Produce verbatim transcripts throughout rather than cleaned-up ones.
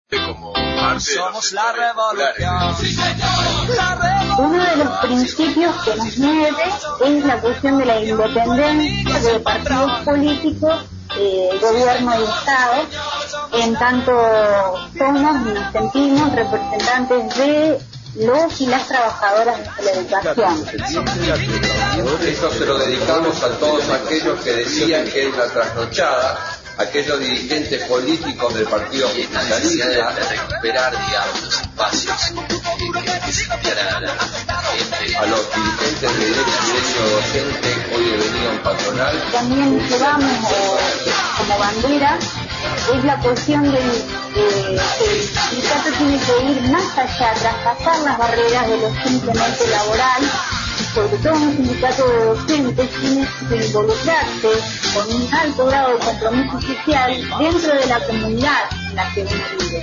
Como parte Somos la revolución. Uno de los principios que nos mueve es la cuestión de la independencia de partidos políticos, eh, gobierno y Estado, en tanto somos y nos sentimos representantes de los y las trabajadoras de la educación. Esto se lo dedicamos a todos aquellos que decían que es la trasnochada, aquellos dirigentes políticos del Partido Justicialista, de recuperar, digamos, los espacios que, que se enviaran a la gente. A los dirigentes de derecho y derecho docente, hoy he venido en patronal. También llevamos eh, como bandera es la cuestión de que el sindicato tiene que ir más allá, traspasar las barreras de lo simplemente laboral. Sobre todo un sindicato de docentes tiene que involucrarse con un alto grado de compromiso social dentro de la comunidad en la que uno vive.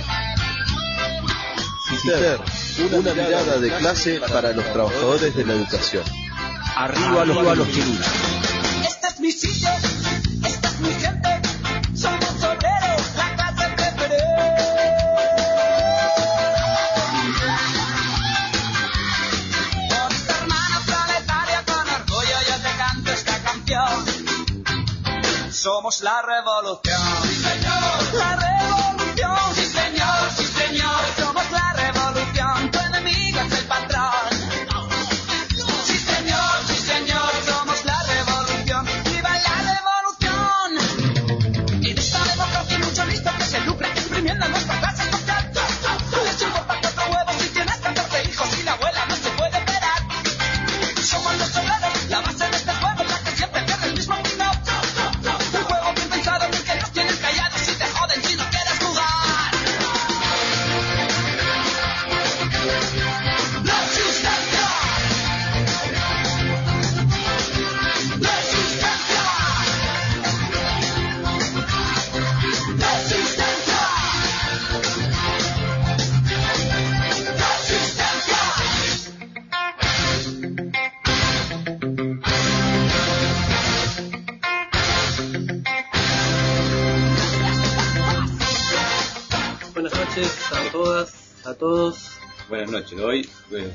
CITER, una mirada de clase para los trabajadores de la educación. Arriba los, a los chinos. Este es mi sitio, esta es mi gente, somos obreros, la clase preferente. Somos la revolución. Sí, señor. La revolución. Sí, señor. Sí, señor. Somos la revolución. Tu enemigo es el patrón. Sí, señor. Sí, señor. Somos la revolución. ¡Viva la revolución! En esta democracia hay mucho listo que se lucra exprimiendo nuestra clase social. Les importa cuatro huevos si tienes catorce hijos y la abuela no se puede esperar. Somos los obreros, la base de este juego, la que siempre pierde el mismo final. A todas, a todos. Buenas noches. Hoy eh,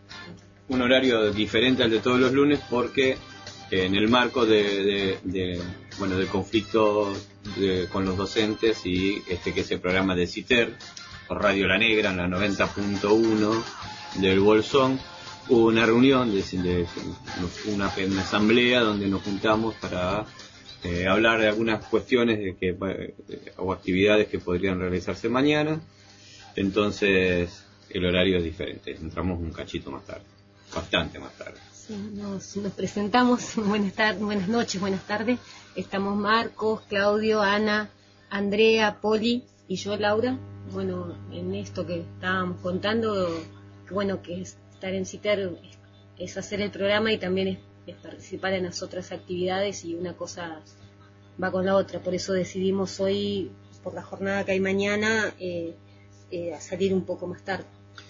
un horario diferente al de todos los lunes porque eh, en el marco de, de, de bueno del conflicto de, con los docentes y este que es el programa de CITER por Radio La Negra en la noventa punto uno del Bolsón, hubo una reunión de, de una, una asamblea donde nos juntamos para eh, hablar de algunas cuestiones de que de, o actividades que podrían realizarse mañana. Entonces el horario es diferente, entramos un cachito más tarde, bastante más tarde. Sí, nos, nos presentamos, buenas tardes, buenas noches, buenas tardes. Estamos Marcos, Claudio, Ana, Andrea, Poli y yo, Laura. Bueno, en esto que estábamos contando, que bueno, que es estar en CITER es, es hacer el programa y también es, es participar en las otras actividades y una cosa va con la otra. Por eso decidimos hoy, por la jornada que hay mañana, eh, Eh, a salir un poco más tarde.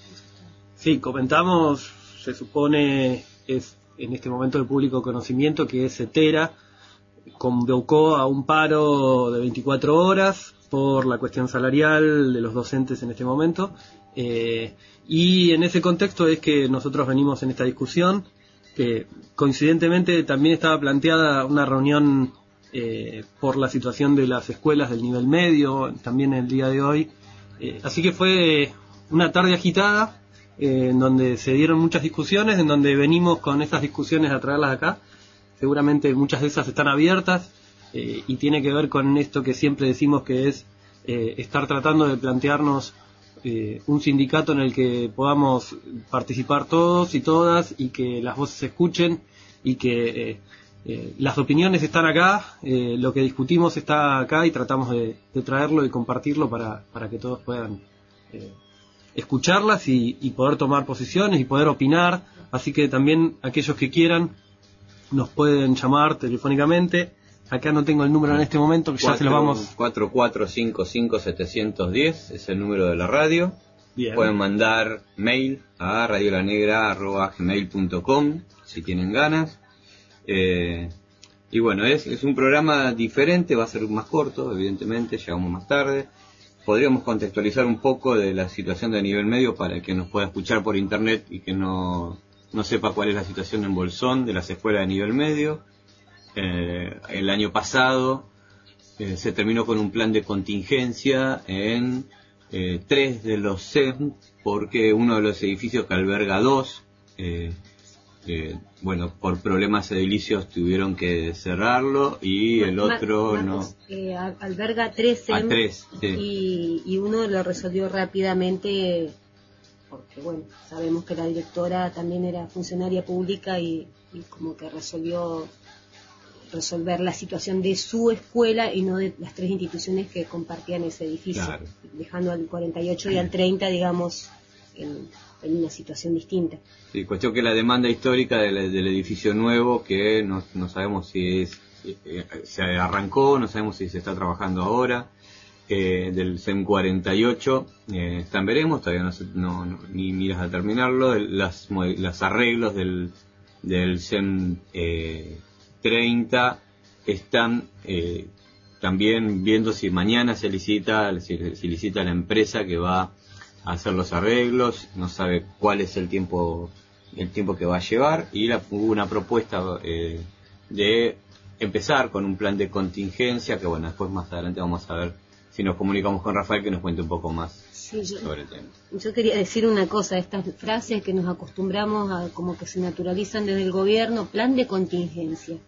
Sí, comentamos, se supone, es en este momento de público conocimiento que CETERA convocó a un paro de veinticuatro horas por la cuestión salarial de los docentes en este momento, eh, y en ese contexto es que nosotros venimos en esta discusión, que coincidentemente también estaba planteada una reunión eh, por la situación de las escuelas del nivel medio, también el día de hoy. Eh, así que fue una tarde agitada, eh, en donde se dieron muchas discusiones, en donde venimos con estas discusiones a traerlas acá. Seguramente muchas de esas están abiertas eh, y tiene que ver con esto que siempre decimos que es eh, estar tratando de plantearnos eh, un sindicato en el que podamos participar todos y todas y que las voces se escuchen y que eh, eh, las opiniones están acá, eh, lo que discutimos está acá y tratamos de, de traerlo y compartirlo para, para que todos puedan eh, escucharlas y, y poder tomar posiciones y poder opinar. Así que también aquellos que quieran nos pueden llamar telefónicamente. Acá no tengo el número en este momento, que ya se lo vamos. cuatro cuatro cinco cinco siete uno cero es el número de la radio. Bien. Pueden mandar mail a radiolanegra arroba gmail punto com si tienen ganas. Eh, y bueno, es, es un programa diferente, va a ser más corto, evidentemente, llegamos más tarde. podríamos contextualizar un poco de la situación de nivel medio para el que nos pueda escuchar por internet y que no, no sepa cuál es la situación en Bolsón de las escuelas de nivel medio. Eh, el año pasado eh, se terminó con un plan de contingencia en eh, tres de los C E M, porque uno de los edificios que alberga dos, eh, eh, bueno, por problemas edilicios tuvieron que cerrarlo y el otro Mar- no. Marcos, eh, alberga tres C E M A tres, sí. y, y uno lo resolvió rápidamente porque, bueno, sabemos que la directora también era funcionaria pública y, y como que resolvió resolver la situación de su escuela y no de las tres instituciones que compartían ese edificio, Claro. dejando al cuarenta y ocho y al treinta, digamos, en, en una situación distinta. Sí, cuestión que la demanda histórica del, del edificio nuevo, que no, no sabemos si es, eh, se arrancó, no sabemos si se está trabajando ahora, eh, del C E M cuarenta y ocho, eh, están veremos, todavía no, se, no, no ni miras a terminarlo, el, las, las arreglos del, del C E M eh, treinta están eh, también viendo si mañana se licita, si, si licita la empresa que va a hacer los arreglos, no sabe cuál es el tiempo el tiempo que va a llevar, y la, hubo una propuesta eh, de empezar con un plan de contingencia, que bueno, después más adelante vamos a ver si nos comunicamos con Rafael que nos cuente un poco más Sí, yo, sobre el tema. yo quería decir una cosa, estas frases que nos acostumbramos a como que se naturalizan desde el gobierno, plan de contingencia.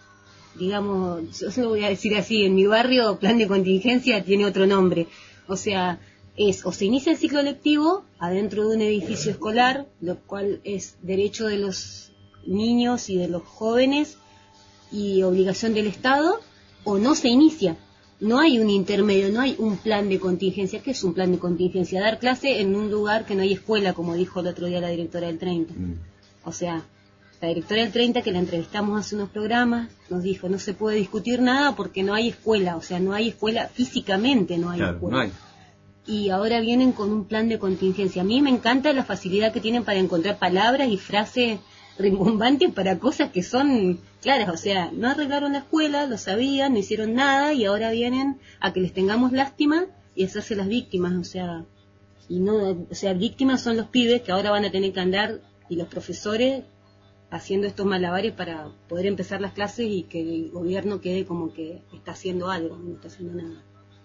Digamos, yo lo voy a decir así, en mi barrio plan de contingencia tiene otro nombre. O sea, es o se inicia el ciclo lectivo adentro de un edificio escolar, lo cual es derecho de los niños y de los jóvenes y obligación del Estado, o no se inicia. No hay un intermedio, no hay un plan de contingencia. ¿Qué es un plan de contingencia? Dar clase en un lugar que no hay escuela, como dijo el otro día la directora del treinta. Mm. O sea, la directora del treinta, que la entrevistamos hace unos programas, nos dijo, no se puede discutir nada porque no hay escuela. O sea, no hay escuela, físicamente no hay Claro, escuela. no hay. Y ahora vienen con un plan de contingencia. A mí me encanta la facilidad que tienen para encontrar palabras y frases rimbombantes para cosas que son claras. O sea, no arreglaron la escuela, lo sabían, no hicieron nada y ahora vienen a que les tengamos lástima y hacerse las víctimas. O sea, y no, o sea, víctimas son los pibes que ahora van a tener que andar, y los profesores haciendo estos malabares para poder empezar las clases y que el gobierno quede como que está haciendo algo, no está haciendo nada.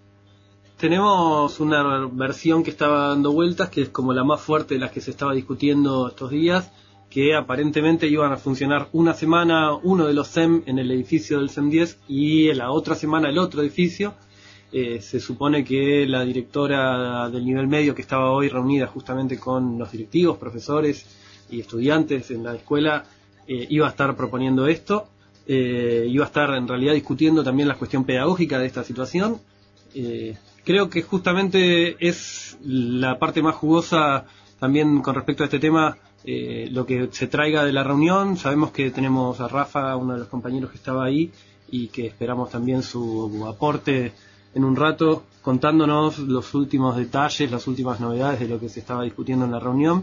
Tenemos una versión que estaba dando vueltas, que es como la más fuerte de las que se estaba discutiendo estos días, que aparentemente iban a funcionar una semana uno de los C E M en el edificio del C E M diez y la otra semana el otro edificio. Eh, se supone que la directora del nivel medio, que estaba hoy reunida justamente con los directivos, profesores y estudiantes en la escuela, eh, iba a estar proponiendo esto, eh, iba a estar en realidad discutiendo también la cuestión pedagógica de esta situación. Eh, creo que justamente es la parte más jugosa también con respecto a este tema, eh, lo que se traiga de la reunión. Sabemos que tenemos a Rafa, uno de los compañeros que estaba ahí, y que esperamos también su aporte en un rato, contándonos los últimos detalles, las últimas novedades de lo que se estaba discutiendo en la reunión.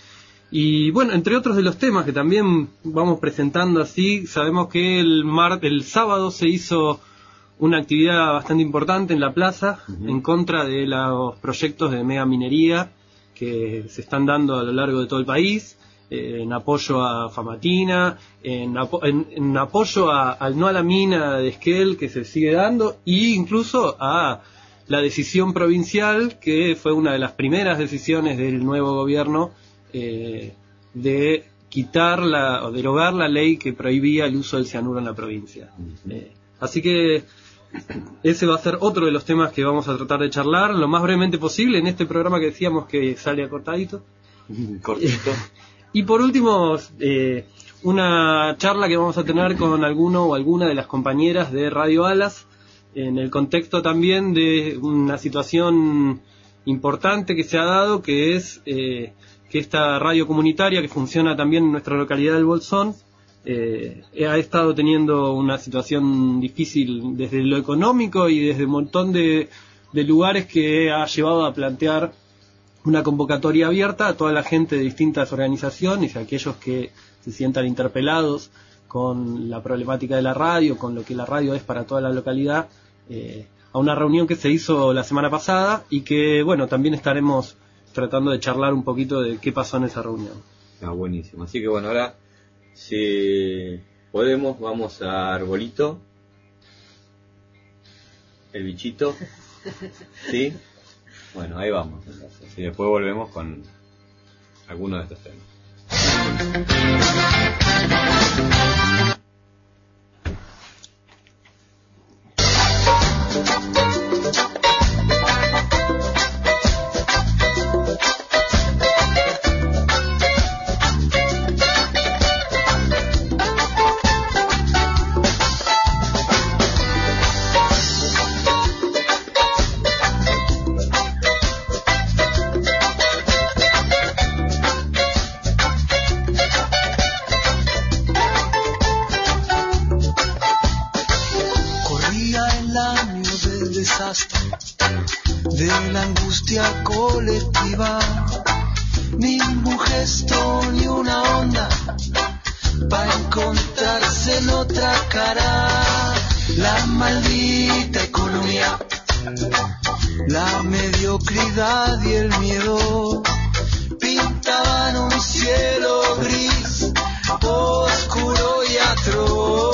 Y bueno, entre otros de los temas que también vamos presentando así, sabemos que el, mar, el sábado se hizo una actividad bastante importante en la plaza, uh-huh, en contra de los proyectos de mega minería que se están dando a lo largo de todo el país, eh, en apoyo a Famatina, en, apo en, en apoyo a, al no a la mina de Esquel que se sigue dando, e incluso a la decisión provincial, que fue una de las primeras decisiones del nuevo gobierno, eh, de quitar la, o derogar la ley que prohibía el uso del cianuro en la provincia. Uh-huh. Eh, así que ese va a ser otro de los temas que vamos a tratar de charlar lo más brevemente posible en este programa que decíamos que sale acortadito. Cortito. Y por último, eh, una charla que vamos a tener con alguno o alguna de las compañeras de Radio Alas, en el contexto también de una situación importante que se ha dado, que es eh, que esta radio comunitaria que funciona también en nuestra localidad del Bolsón, Eh, ha estado teniendo una situación difícil desde lo económico y desde un montón de, de lugares, que ha llevado a plantear una convocatoria abierta a toda la gente de distintas organizaciones, a aquellos que se sientan interpelados con la problemática de la radio, con lo que la radio es para toda la localidad, eh, a una reunión que se hizo la semana pasada y que, bueno, también estaremos tratando de charlar un poquito de qué pasó en esa reunión. Ah, buenísimo. Así que bueno, ahora, si podemos, vamos a Arbolito. El bichito. ¿Sí? Bueno, ahí vamos. Entonces. Y después volvemos con algunos de estos temas. De la angustia colectiva, ningún gesto ni una onda para encontrarse en otra cara. La maldita economía, la mediocridad y el miedo pintaban un cielo gris, oscuro y atroz.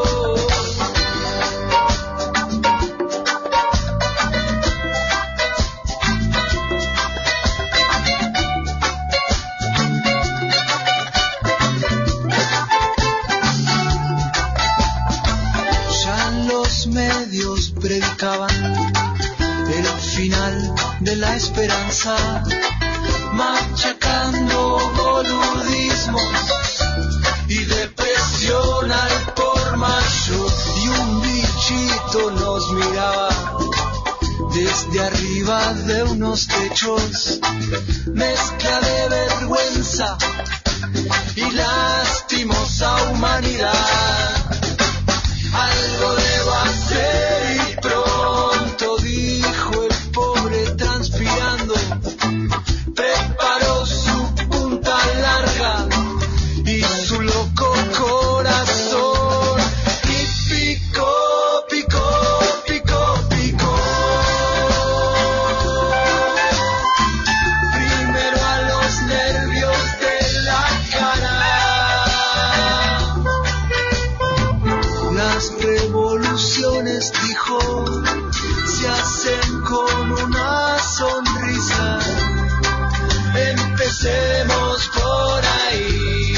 Predicaban el final de la esperanza, machacando boludismos y depresión al por mayor. Y un bichito nos miraba desde arriba de unos techos, mezcla de vergüenza y lastimosa humanidad. Algo debo hacer y pronto, dijo el pobre transpirando. Preparó su punta larga y su loco corazón y picó, picó, picó, picó. Primero a los nervios de la cara. Las revoluciones, dijo, se hacen con una sonrisa. Empecemos por ahí.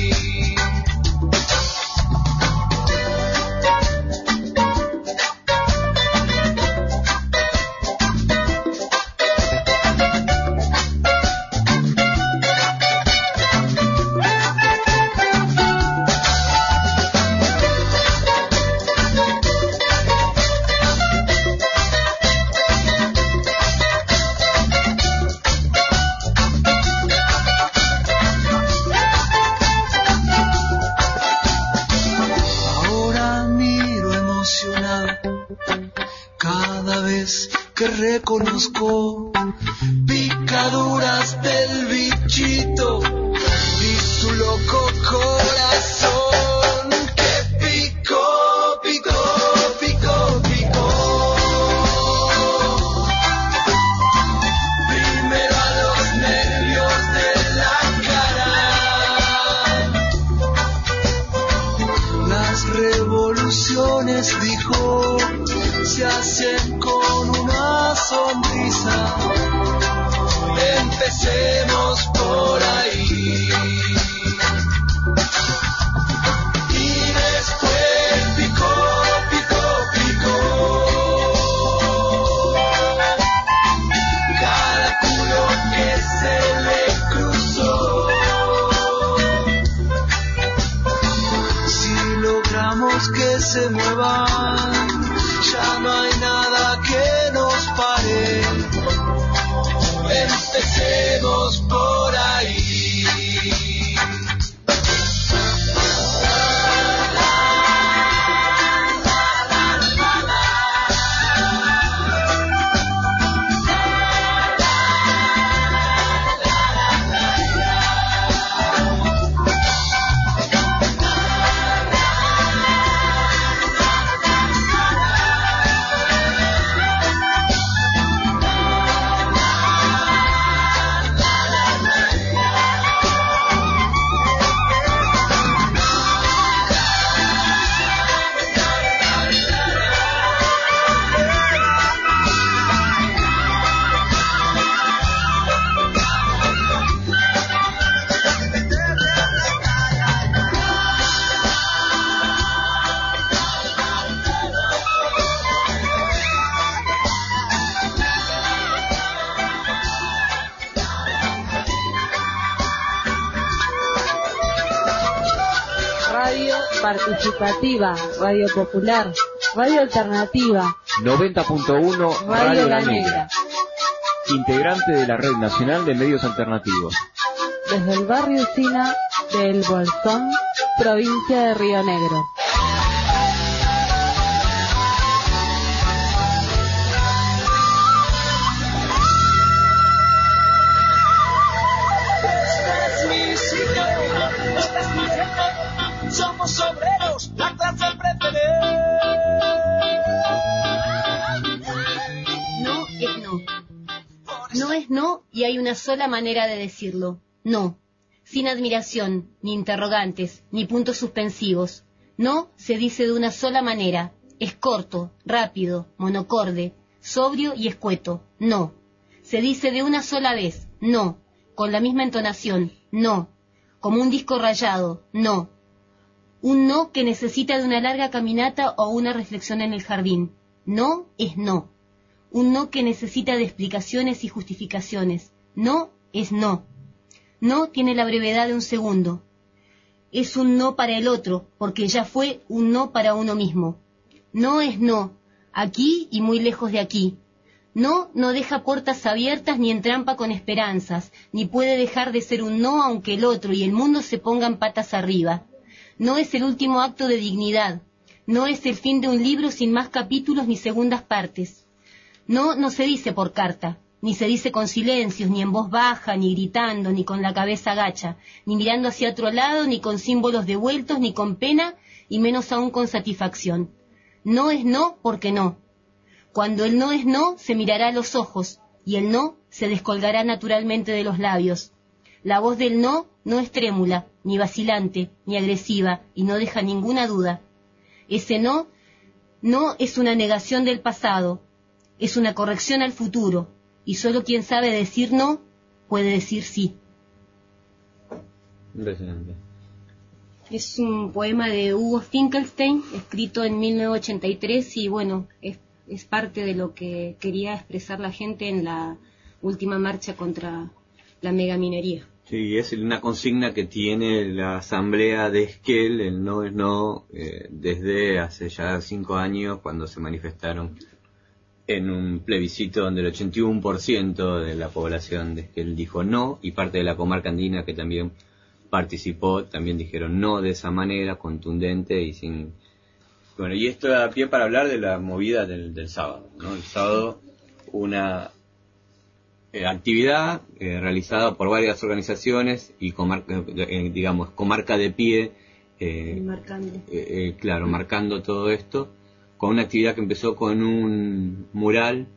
Que reconozco picaduras del bichito y su loco corazón que picó, picó, picó, picó. Primero a los nervios de la cara. Las revoluciones, dijo, se hacen con una sonrisa. Empecemos por ahí. Y después picó, picó, picó. Cada culo que se le cruzó. Si logramos que se muevan, ya no hay nada que nos pare. Empecemos por ahí. Participativa, Radio Popular, Radio Alternativa, noventa punto uno Radio La Negra. Integrante de la Red Nacional de Medios Alternativos. Desde el barrio Sina del Bolsón, provincia de Río Negro. Somos obreros, la clase preferente. No es no. No es no y hay una sola manera de decirlo. No. Sin admiración, ni interrogantes, ni puntos suspensivos. No se dice de una sola manera. Es corto, rápido, monocorde, sobrio y escueto. No. Se dice de una sola vez. No. Con la misma entonación. No. Como un disco rayado. No. Un no que necesita de una larga caminata o una reflexión en el jardín. No es no. Un no que necesita de explicaciones y justificaciones. No es no. No tiene la brevedad de un segundo. Es un no para el otro, porque ya fue un no para uno mismo. No es no, aquí y muy lejos de aquí. No no deja puertas abiertas ni entrampa con esperanzas, ni puede dejar de ser un no aunque el otro y el mundo se pongan patas arriba. No es el último acto de dignidad. No es el fin de un libro sin más capítulos ni segundas partes. No no se dice por carta, ni se dice con silencios, ni en voz baja, ni gritando, ni con la cabeza agacha, ni mirando hacia otro lado, ni con símbolos devueltos, ni con pena, y menos aún con satisfacción. No es no porque no. Cuando el no es no, se mirará a los ojos, y el no se descolgará naturalmente de los labios. La voz del no no es trémula, ni vacilante, ni agresiva, y no deja ninguna duda. Ese no, no es una negación del pasado, es una corrección al futuro, y solo quien sabe decir no, puede decir sí. Impresionante. Es un poema de Hugo Finkelstein, escrito en mil novecientos ochenta y tres, y bueno, es, es parte de lo que quería expresar la gente en la última marcha contra la megaminería. Sí, es una consigna que tiene la asamblea de Esquel, el no es no, eh, desde hace ya cinco años, cuando se manifestaron en un plebiscito donde el ochenta y uno por ciento de la población de Esquel dijo no, y parte de la comarca andina que también participó, también dijeron no de esa manera, contundente y sin... Bueno, y esto da pie para hablar de la movida del, del sábado, ¿no? El sábado, una eh, actividad eh, realizada por varias organizaciones y comarca, eh, digamos, comarca de pie, eh, marcando. Eh, eh, claro, marcando todo esto, con una actividad que empezó con un mural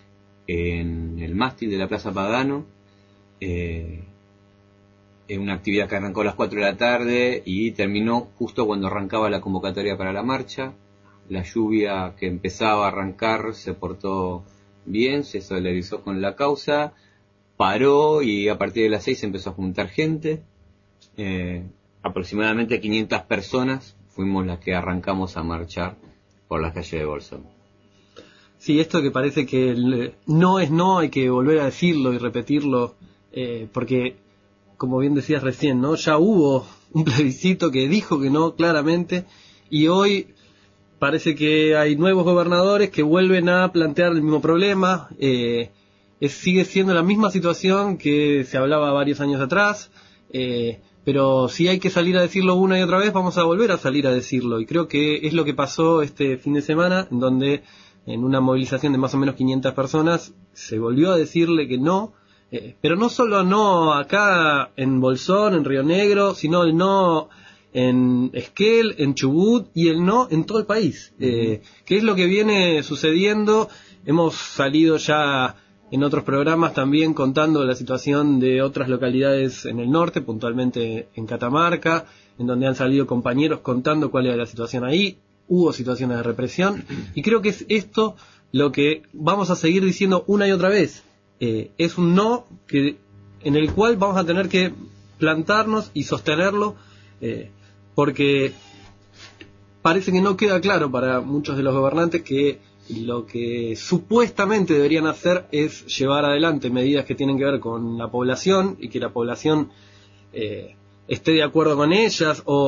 en el mástil de la Plaza Pagano, eh, una actividad que arrancó a las cuatro de la tarde y terminó justo cuando arrancaba la convocatoria para la marcha. La lluvia que empezaba a arrancar se portó bien, se solidarizó con la causa, paró y a partir de las seis se empezó a juntar gente. Eh, aproximadamente quinientas personas fuimos las que arrancamos a marchar por las calles de Bolsón. Sí, esto que parece que el no es no, hay que volver a decirlo y repetirlo, eh, porque, como bien decías recién, ¿no? Ya hubo un plebiscito que dijo que no claramente, y hoy parece que hay nuevos gobernadores que vuelven a plantear el mismo problema. Eh, es, sigue siendo la misma situación que se hablaba varios años atrás, eh, pero si hay que salir a decirlo una y otra vez, vamos a volver a salir a decirlo, y creo que es lo que pasó este fin de semana, en donde en una movilización de más o menos quinientas personas se volvió a decirle que no, eh, pero no solo no acá en Bolsón, en Río Negro, sino el no en Esquel, en Chubut, y el no en todo el país. Uh-huh. Eh, ¿qué es lo que viene sucediendo? Hemos salido ya en otros programas también contando la situación de otras localidades en el norte, puntualmente en Catamarca, en donde han salido compañeros contando cuál era la situación ahí. Hubo situaciones de represión, y creo que es esto lo que vamos a seguir diciendo una y otra vez. Eh, es un no que en el cual vamos a tener que plantarnos y sostenerlo, eh, porque parece que no queda claro para muchos de los gobernantes que lo que supuestamente deberían hacer es llevar adelante medidas que tienen que ver con la población y que la población eh, esté de acuerdo con ellas, o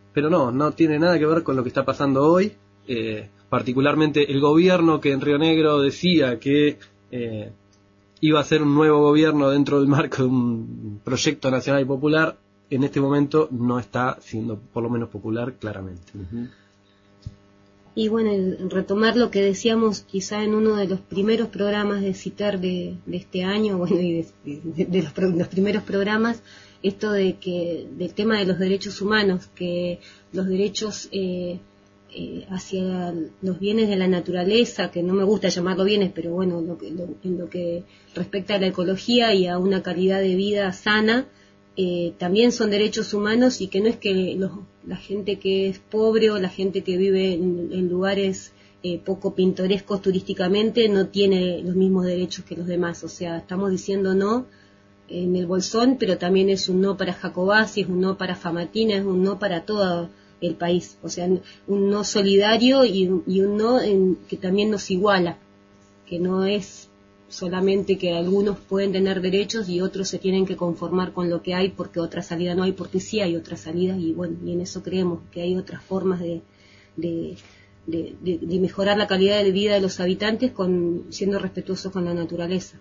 pero no, no tiene nada que ver con lo que está pasando hoy, eh, particularmente el gobierno que en Río Negro decía que eh, iba a ser un nuevo gobierno dentro del marco de un proyecto nacional y popular, en este momento no está siendo por lo menos popular claramente. Uh-huh. Y bueno, retomar lo que decíamos quizá en uno de los primeros programas de CITER de, de este año, bueno, y de, de, de los, los primeros programas, esto de que del tema de los derechos humanos, que los derechos eh, eh, hacia los bienes de la naturaleza, que no me gusta llamarlo bienes, pero bueno, lo que, lo, en lo que respecta a la ecología y a una calidad de vida sana, eh, también son derechos humanos, y que no es que los, la gente que es pobre o la gente que vive en, en lugares eh, poco pintorescos turísticamente no tiene los mismos derechos que los demás. O sea, estamos diciendo no en el Bolsón, pero también es un no para Jacobasi, es un no para Famatina, es un no para todo el país. O sea, un no solidario y, y un no en, que también nos iguala, que no es solamente que algunos pueden tener derechos y otros se tienen que conformar con lo que hay porque otra salida no hay, porque sí hay otra salida, y bueno, y en eso creemos que hay otras formas de, de, de, de, de mejorar la calidad de vida de los habitantes con siendo respetuosos con la naturaleza.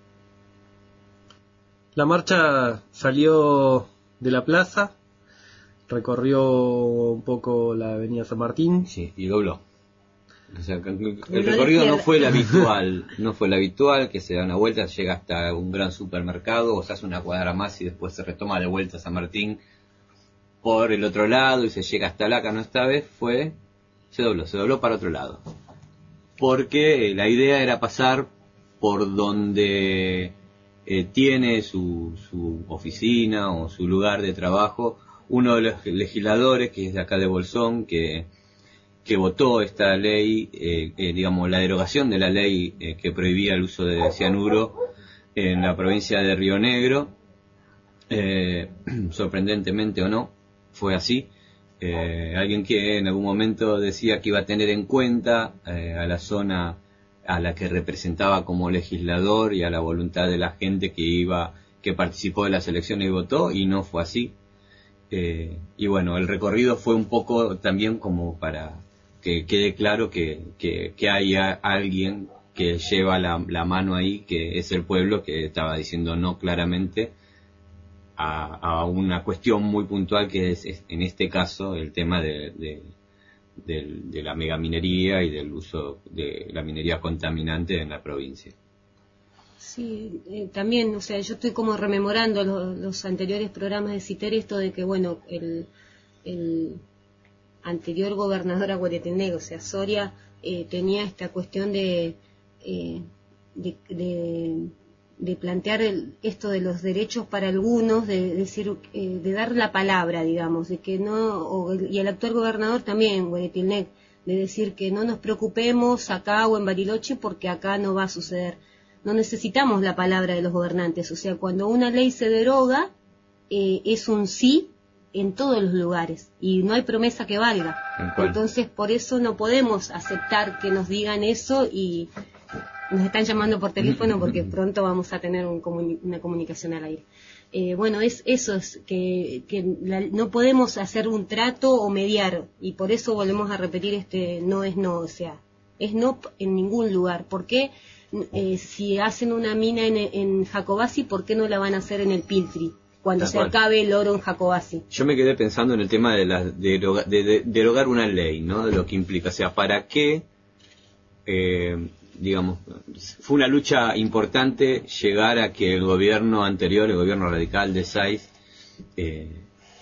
La marcha salió de la plaza, recorrió un poco la avenida San Martín. Sí, y dobló. O sea, el recorrido no fue el habitual, no fue el habitual, que se da una vuelta, llega hasta un gran supermercado, o se hace una cuadra más y después se retoma de vuelta a San Martín por el otro lado y se llega hasta Laca. No, esta vez fue, se dobló, se dobló para otro lado. Porque la idea era pasar por donde eh, tiene su, su oficina o su lugar de trabajo uno de los legisladores, que es de acá de Bolsón, que que votó esta ley, eh, eh, digamos, la derogación de la ley eh, que prohibía el uso de cianuro en la provincia de Río Negro. Eh, sorprendentemente o no, fue así. Eh, alguien que en algún momento decía que iba a tener en cuenta eh, a la zona a la que representaba como legislador y a la voluntad de la gente que iba, que participó de las elecciones y votó, y no fue así. Eh, y bueno, el recorrido fue un poco también como para que quede claro que, que, que hay a alguien que lleva la, la mano ahí, que es el pueblo, que estaba diciendo no claramente a, a una cuestión muy puntual, que es, es en este caso el tema de, de, de, de la megaminería y del uso de la minería contaminante en la provincia. Sí, eh, también, o sea, yo estoy como rememorando los, los anteriores programas de CITER, esto de que, bueno, el, el anterior gobernador Aguaretenegro, o sea, Soria, eh, tenía esta cuestión de, eh, de, de, de plantear el, esto de los derechos para algunos, de, de decir, eh, de dar la palabra, digamos, de que no, o, y el actual gobernador también, Guaretilnec, de decir que no nos preocupemos acá o en Bariloche porque acá no va a suceder. No necesitamos la palabra de los gobernantes, o sea, cuando una ley se deroga, eh, es un sí en todos los lugares, y no hay promesa que valga. Entonces, por eso no podemos aceptar que nos digan eso, y nos están llamando por teléfono porque pronto vamos a tener un comuni- una comunicación al aire. Eh, bueno, es eso, es que, que la, no podemos hacer un trato o mediar, y por eso volvemos a repetir este no es no, o sea, es no en ningún lugar. ¿Por qué? Eh, si hacen una mina en, en Jacobasi, ¿por qué no la van a hacer en el Piltri cuando se acabe el oro en Jacobasi? Yo me quedé pensando en el tema de, la, de, deroga, de, de derogar una ley, ¿no? De lo que implica, o sea, ¿para qué? Eh, digamos, fue una lucha importante llegar a que el gobierno anterior, el gobierno radical de Sáiz, eh,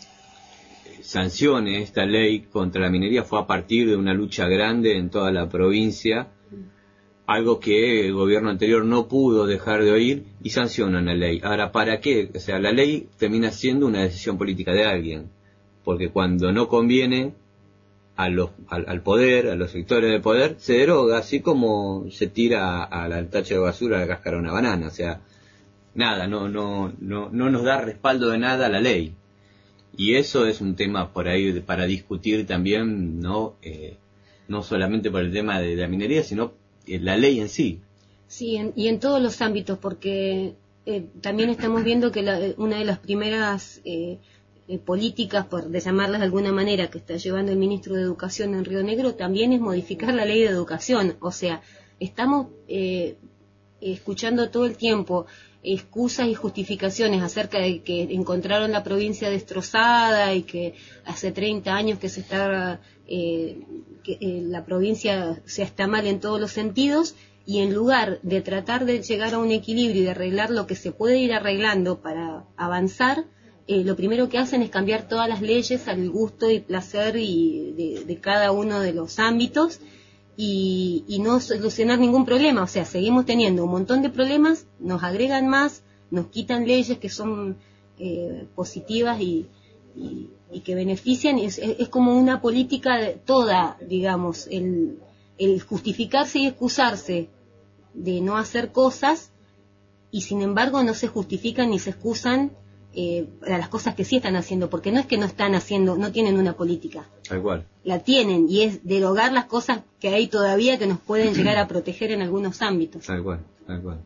sancione esta ley contra la minería. Fue a partir de una lucha grande en toda la provincia, algo que el gobierno anterior no pudo dejar de oír, y sancionan la ley. Ahora, ¿para qué? O sea, la ley termina siendo una decisión política de alguien, porque cuando no conviene a los, al, al poder, a los sectores de poder, se deroga, así como se tira al tacho de basura la cáscara de una banana. O sea, nada, no, no, no, no nos da respaldo de nada la ley. Y eso es un tema por ahí para discutir también, no, eh, no solamente por el tema de, de la minería, sino la ley en sí. Sí, en, y en todos los ámbitos, porque eh, también estamos viendo que la, una de las primeras eh, eh, políticas, por de llamarlas de alguna manera, que está llevando el ministro de Educación en Río Negro, también es modificar la ley de educación. O sea, estamos eh, escuchando todo el tiempo excusas y justificaciones acerca de que encontraron la provincia destrozada y que hace treinta años que se está eh, que eh, la provincia o sea, está mal en todos los sentidos, y en lugar de tratar de llegar a un equilibrio y de arreglar lo que se puede ir arreglando para avanzar, eh, lo primero que hacen es cambiar todas las leyes al gusto y placer y de, de cada uno de los ámbitos, Y, y no solucionar ningún problema. O sea, seguimos teniendo un montón de problemas, nos agregan más, nos quitan leyes que son eh, positivas y, y, y que benefician. Es, es como una política de, toda, digamos, el, el justificarse y excusarse de no hacer cosas, y sin embargo no se justifican ni se excusan eh, a las cosas que sí están haciendo, porque no es que no están haciendo, no tienen una política. Tal cual. La tienen, y es derogar las cosas que hay todavía que nos pueden llegar a proteger en algunos ámbitos. Tal cual, tal cual.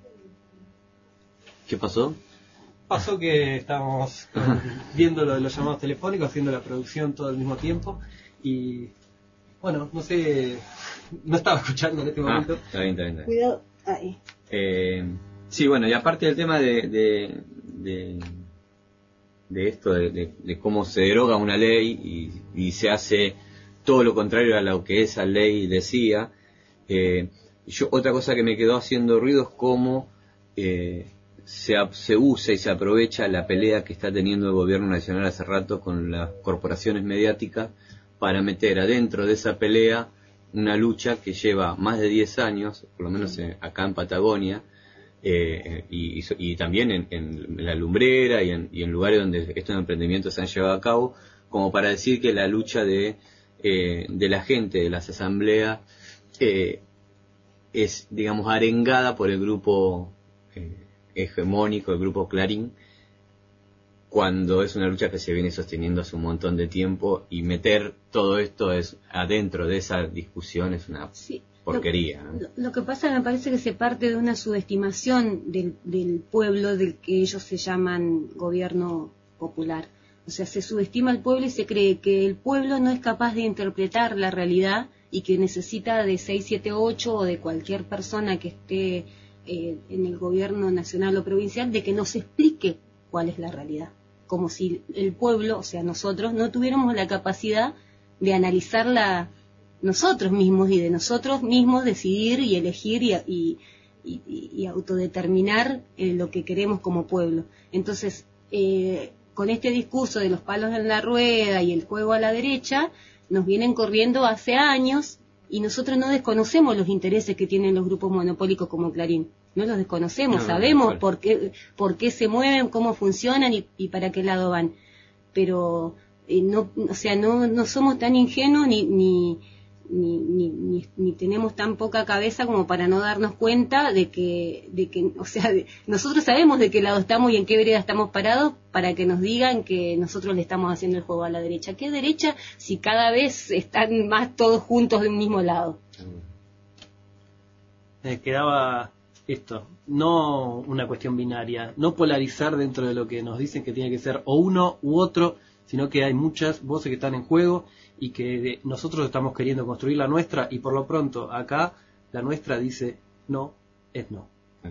¿Qué pasó? Pasó que estábamos viendo lo de los llamados telefónicos, haciendo la producción todo al mismo tiempo, y bueno, no sé, no estaba escuchando en este momento. Ah, está bien, está bien, está bien. Cuidado, ahí. Eh, sí, bueno, y aparte del tema de... de, de... de esto, de, de, de cómo se deroga una ley y, y se hace todo lo contrario a lo que esa ley decía. Eh, yo otra cosa que me quedó haciendo ruido es cómo eh, se, se usa y se aprovecha la pelea que está teniendo el gobierno nacional hace rato con las corporaciones mediáticas para meter adentro de esa pelea una lucha que lleva más de diez años, por lo menos en, acá en Patagonia, Eh, y, y, y también en, en la lumbrera y en, y en lugares donde estos emprendimientos se han llevado a cabo, como para decir que la lucha de, eh, de la gente de las asambleas eh, es, digamos, arengada por el grupo eh, hegemónico, el grupo Clarín, cuando es una lucha que se viene sosteniendo hace un montón de tiempo, y meter todo esto es adentro de esa discusión es una... Sí. Porquería, ¿no? Lo, lo que pasa, me parece que se parte de una subestimación del, del pueblo, del que ellos se llaman gobierno popular. O sea, se subestima al pueblo y se cree que el pueblo no es capaz de interpretar la realidad y que necesita de seis, siete, ocho o de cualquier persona que esté eh, en el gobierno nacional o provincial, de que nos explique cuál es la realidad. Como si el pueblo, o sea, nosotros, no tuviéramos la capacidad de analizarla nosotros mismos y de nosotros mismos decidir y elegir y, y, y, y autodeterminar eh, lo que queremos como pueblo. Entonces, eh, con este discurso de los palos en la rueda y el juego a la derecha, nos vienen corriendo hace años, y nosotros no desconocemos los intereses que tienen los grupos monopólicos como Clarín. No los desconocemos, no, sabemos no, por qué, por qué se mueven, cómo funcionan y, y para qué lado van. Pero, eh, no, o sea, no, no somos tan ingenuos ni... ni Ni, ni, ni, ni tenemos tan poca cabeza como para no darnos cuenta de que, de que o sea, de, nosotros sabemos de qué lado estamos y en qué vereda estamos parados, para que nos digan que nosotros le estamos haciendo el juego a la derecha. ¿Qué derecha si cada vez están más todos juntos de un mismo lado? Me quedaba esto, no una cuestión binaria, no polarizar dentro de lo que nos dicen que tiene que ser o uno u otro, sino que hay muchas voces que están en juego y que nosotros estamos queriendo construir la nuestra, y por lo pronto acá la nuestra dice no, es no.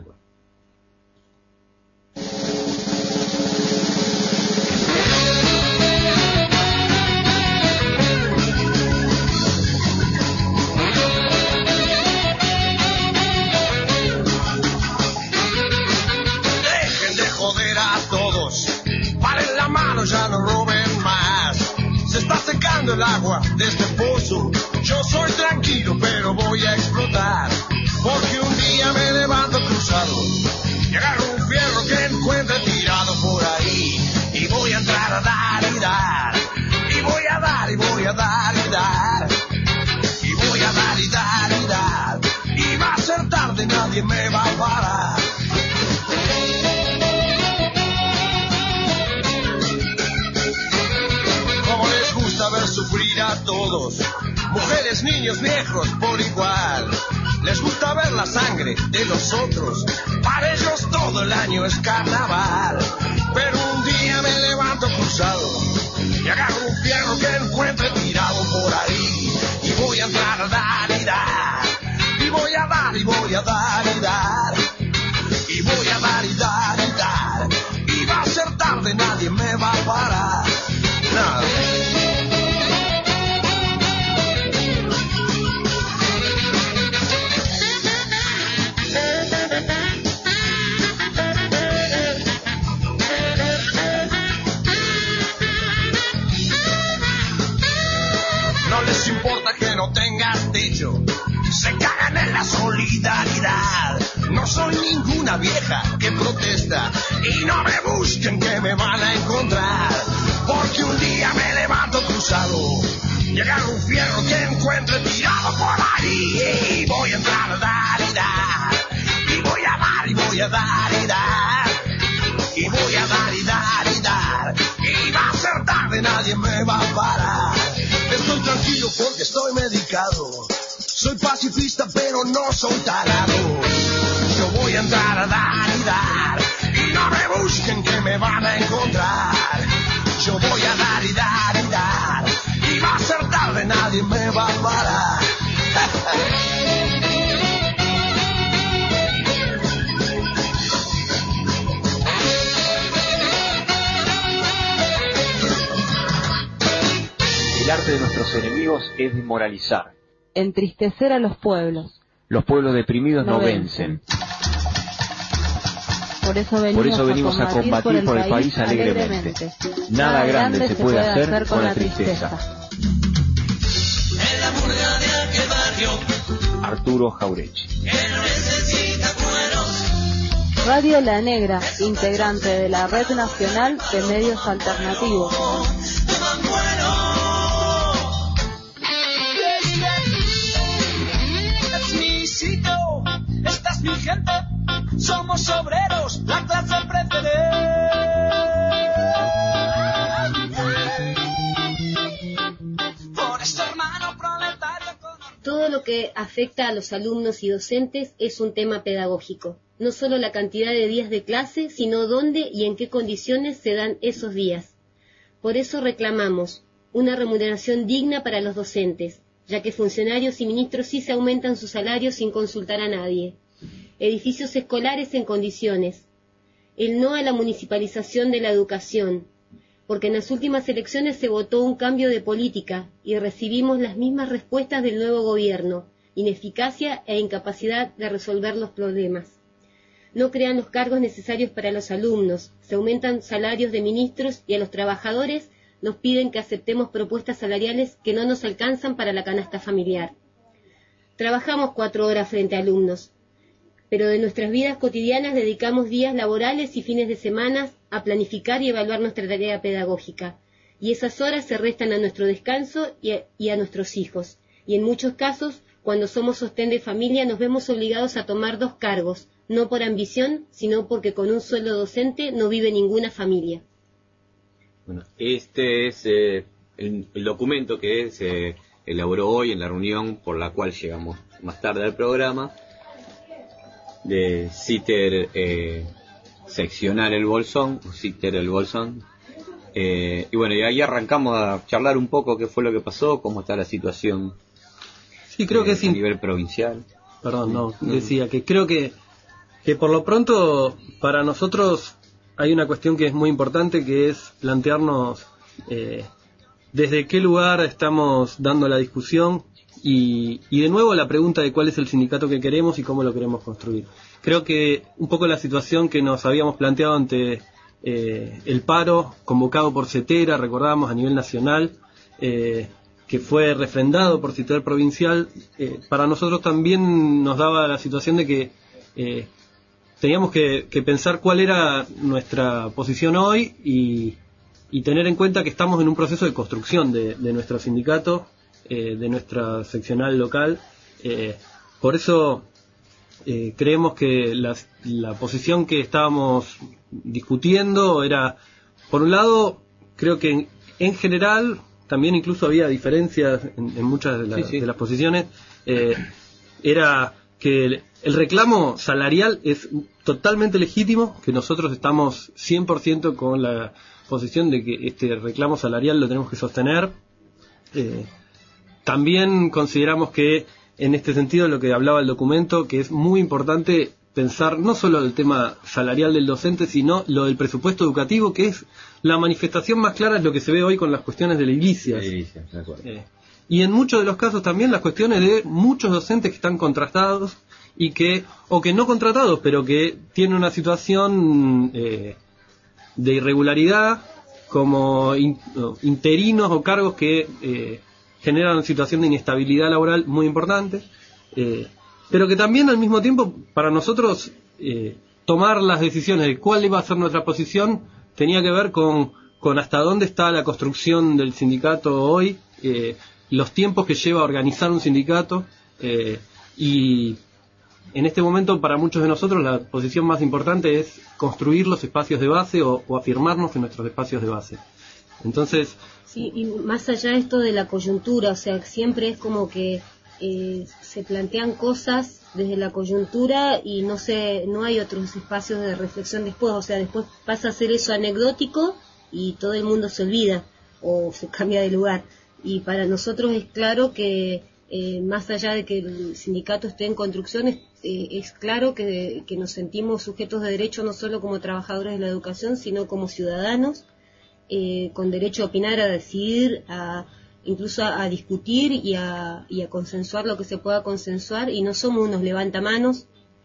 Dejen de joder a todos, paren la mano, ya no roben más. Se está secando el agua de este pozo. Yo soy tranquilo, pero voy a explotar. Porque un día me levanto cruzado y agarro un fierro que encuentre tirado por ahí. Y voy a entrar a dar y dar. Y voy a dar y voy a dar y dar. Y voy a dar y dar y dar. Y va a ser tarde, nadie me va a parar. Ver sufrir a todos, mujeres, niños, viejos por igual. Les gusta ver la sangre de los otros, para ellos todo el año es carnaval. Pero un día me levanto cruzado dar y voy a dar y dar. Y voy a dar y dar y dar. Y va a ser tarde, nadie me va a parar. Nada. No les importa que no tengas techo, se cagan en la solidaridad. No soy ninguna vieja que protesta y no me busquen que me van a encontrar. Porque un día me levanto cruzado y agarro un fierro que encuentre tirado por ahí. Y voy a entrar a dar y dar. Y voy a dar y voy a dar y dar. Y voy a dar y dar y dar. Y va a ser tarde, nadie me va a parar. Estoy tranquilo porque estoy medicado. Soy pacifista pero no soy tarado. Yo voy a entrar a dar y dar. Y no me busquen que me van a encontrar. Yo voy a dar y dar y dar. Y va a ser tarde, nadie me va a parar. El arte de nuestros enemigos es desmoralizar. Entristecer a los pueblos. Los pueblos deprimidos no, No vencen. Por eso venimos, Por eso venimos a combatir, a combatir por el país, país alegremente. alegremente. Nada, Nada grande, grande se puede hacer, hacer con la tristeza. tristeza. En la murga de aquel barrio, Arturo Jaurechi. que no necesita cueros. Radio La Negra, integrante de la Red Nacional de Medios Alternativos. Toman vuelo. Es mi sitio, esta es mi gente. Somos obreros, la clase preferente. Por eso, hermano proletario. Todo lo que afecta a los alumnos y docentes es un tema pedagógico. No solo la cantidad de días de clase, sino dónde y en qué condiciones se dan esos días. Por eso reclamamos una remuneración digna para los docentes, ya que funcionarios y ministros sí se aumentan sus salarios sin consultar a nadie. Edificios escolares en condiciones. El no a la municipalización de la educación, porque en las últimas elecciones se votó un cambio de política y recibimos las mismas respuestas del nuevo gobierno, ineficacia e incapacidad de resolver los problemas. No crean los cargos necesarios para los alumnos, se aumentan salarios de ministros y a los trabajadores nos piden que aceptemos propuestas salariales que no nos alcanzan para la canasta familiar. Trabajamos cuatro horas frente a alumnos, pero de nuestras vidas cotidianas dedicamos días laborales y fines de semana a planificar y evaluar nuestra tarea pedagógica, y esas horas se restan a nuestro descanso y a, y a nuestros hijos, y en muchos casos, cuando somos sostén de familia, nos vemos obligados a tomar dos cargos, no por ambición, sino porque con un sueldo docente no vive ninguna familia. Bueno, este es eh, el, el documento que se elaboró hoy en la reunión por la cual llegamos más tarde al programa, de CITER eh, seccional El Bolsón, o CITER El Bolsón, eh, y bueno, y ahí arrancamos a charlar un poco qué fue lo que pasó, cómo está la situación sí, creo eh, que es a in... nivel provincial. Perdón, no, no, decía que creo que, que por lo pronto para nosotros hay una cuestión que es muy importante, que es plantearnos eh, desde qué lugar estamos dando la discusión. Y, y de nuevo la pregunta de cuál es el sindicato que queremos y cómo lo queremos construir. Creo que un poco la situación que nos habíamos planteado ante eh, el paro convocado por CETERA, recordamos a nivel nacional, eh, que fue refrendado por CITER provincial, eh, para nosotros también nos daba la situación de que eh, teníamos que, que pensar cuál era nuestra posición hoy y, y tener en cuenta que estamos en un proceso de construcción de, de nuestro sindicato, Eh, de nuestra seccional local. Eh, por eso eh, creemos que la, la posición que estábamos discutiendo era, por un lado, creo que en, en general, también incluso había diferencias en, en muchas de, la, sí, sí. de las posiciones, eh, era que el, el reclamo salarial es totalmente legítimo, que nosotros estamos cien por ciento con la posición de que este reclamo salarial lo tenemos que sostener. Eh, También consideramos que en este sentido lo que hablaba el documento, que es muy importante pensar no solo el tema salarial del docente, sino lo del presupuesto educativo, que es la manifestación más clara de lo que se ve hoy con las cuestiones de la edilicia. Eh, y en muchos de los casos también las cuestiones de muchos docentes que están contratados y que, o que no contratados, pero que tienen una situación eh, de irregularidad, como in, no, interinos o cargos que eh, generan una situación de inestabilidad laboral muy importante. Eh, pero que también al mismo tiempo para nosotros eh, tomar las decisiones de cuál iba a ser nuestra posición tenía que ver con, con hasta dónde está la construcción del sindicato hoy, eh, los tiempos que lleva a organizar un sindicato, eh, y en este momento para muchos de nosotros la posición más importante es construir los espacios de base o, o afirmarnos en nuestros espacios de base. Entonces, sí, y más allá de esto de la coyuntura, o sea, siempre es como que Eh, se plantean cosas desde la coyuntura y no se, no hay otros espacios de reflexión después, o sea, después pasa a ser eso anecdótico y todo el mundo se olvida o se cambia de lugar. Y para nosotros es claro que eh, más allá de que el sindicato esté en construcción, es, eh, es claro que, que nos sentimos sujetos de derecho no solo como trabajadores de la educación, sino como ciudadanos, eh, con derecho a opinar, a decidir, a incluso a, a discutir y a, y a consensuar lo que se pueda consensuar, y no somos unos levantamanos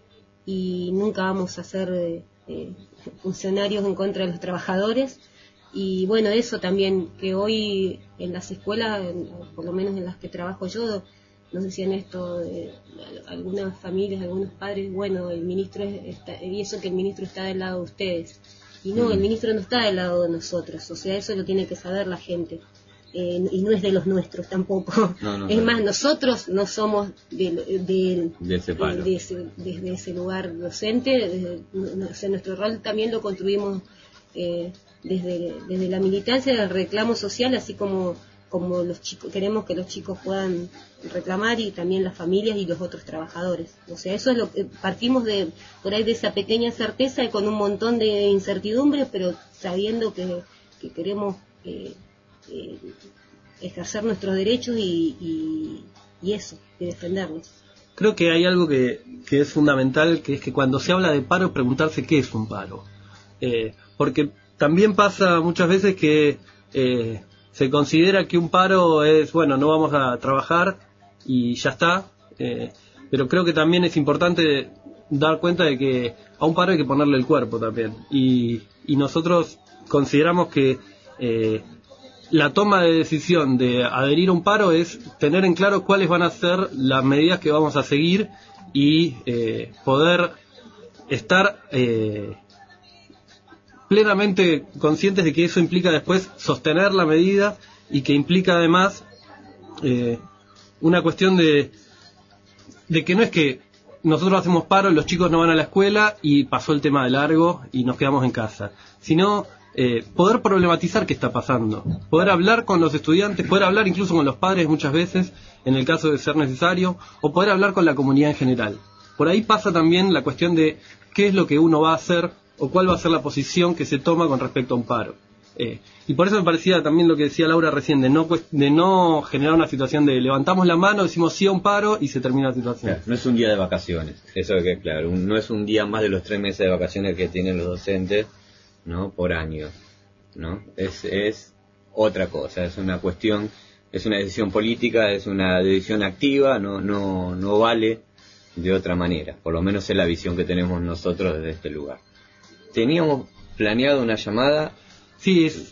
y nunca vamos a ser eh, eh, funcionarios en contra de los trabajadores. Y bueno, eso también, que hoy en las escuelas, en, por lo menos en las que trabajo yo, nos decían esto, eh, algunas familias, algunos padres, bueno, el ministro es, está, y eso que el ministro está del lado de ustedes. Y no, el ministro no está del lado de nosotros, o sea, eso lo tiene que saber la gente. Eh, y no es de los nuestros tampoco. No, no, es no. más, nosotros no somos de, de, de, ese, palo. de ese, desde ese lugar docente, desde, no, o sea, nuestro rol también lo construimos eh, desde, desde la militancia del reclamo social, así como, como los chicos, queremos que los chicos puedan reclamar, y también las familias y los otros trabajadores. O sea, eso es lo que partimos de, por ahí de esa pequeña certeza y con un montón de incertidumbres, pero sabiendo que, que queremos eh, Eh, ejercer nuestros derechos y, y, y eso, y defenderlos. Creo que hay algo que, que es fundamental, que es que cuando se habla de paro, preguntarse qué es un paro. Eh, porque también pasa muchas veces que eh, se considera que un paro es, bueno, no vamos a trabajar y ya está, eh, pero creo que también es importante dar cuenta de que a un paro hay que ponerle el cuerpo también. Y, y nosotros consideramos que eh, la toma de decisión de adherir a un paro es tener en claro cuáles van a ser las medidas que vamos a seguir y eh, poder estar eh, plenamente conscientes de que eso implica después sostener la medida, y que implica además eh, una cuestión de, de que no es que nosotros hacemos paro, los chicos no van a la escuela y pasó el tema de largo y nos quedamos en casa, sino Eh, poder problematizar qué está pasando, poder hablar con los estudiantes, poder hablar incluso con los padres muchas veces, en el caso de ser necesario, o poder hablar con la comunidad en general. Por ahí pasa también la cuestión de qué es lo que uno va a hacer o cuál va a ser la posición que se toma con respecto a un paro. Eh, y por eso me parecía también lo que decía Laura recién, de no, de no generar una situación de levantamos la mano, decimos sí a un paro y se termina la situación. Claro, no es un día de vacaciones, eso es que claro, un, no es un día más de los tres meses de vacaciones que tienen los docentes, ¿no? Por año, ¿no? Es, es otra cosa, es una cuestión, es una decisión política, es una decisión activa, no, no, no vale de otra manera, por lo menos es la visión que tenemos nosotros desde este lugar. Teníamos planeado una llamada. Sí, es...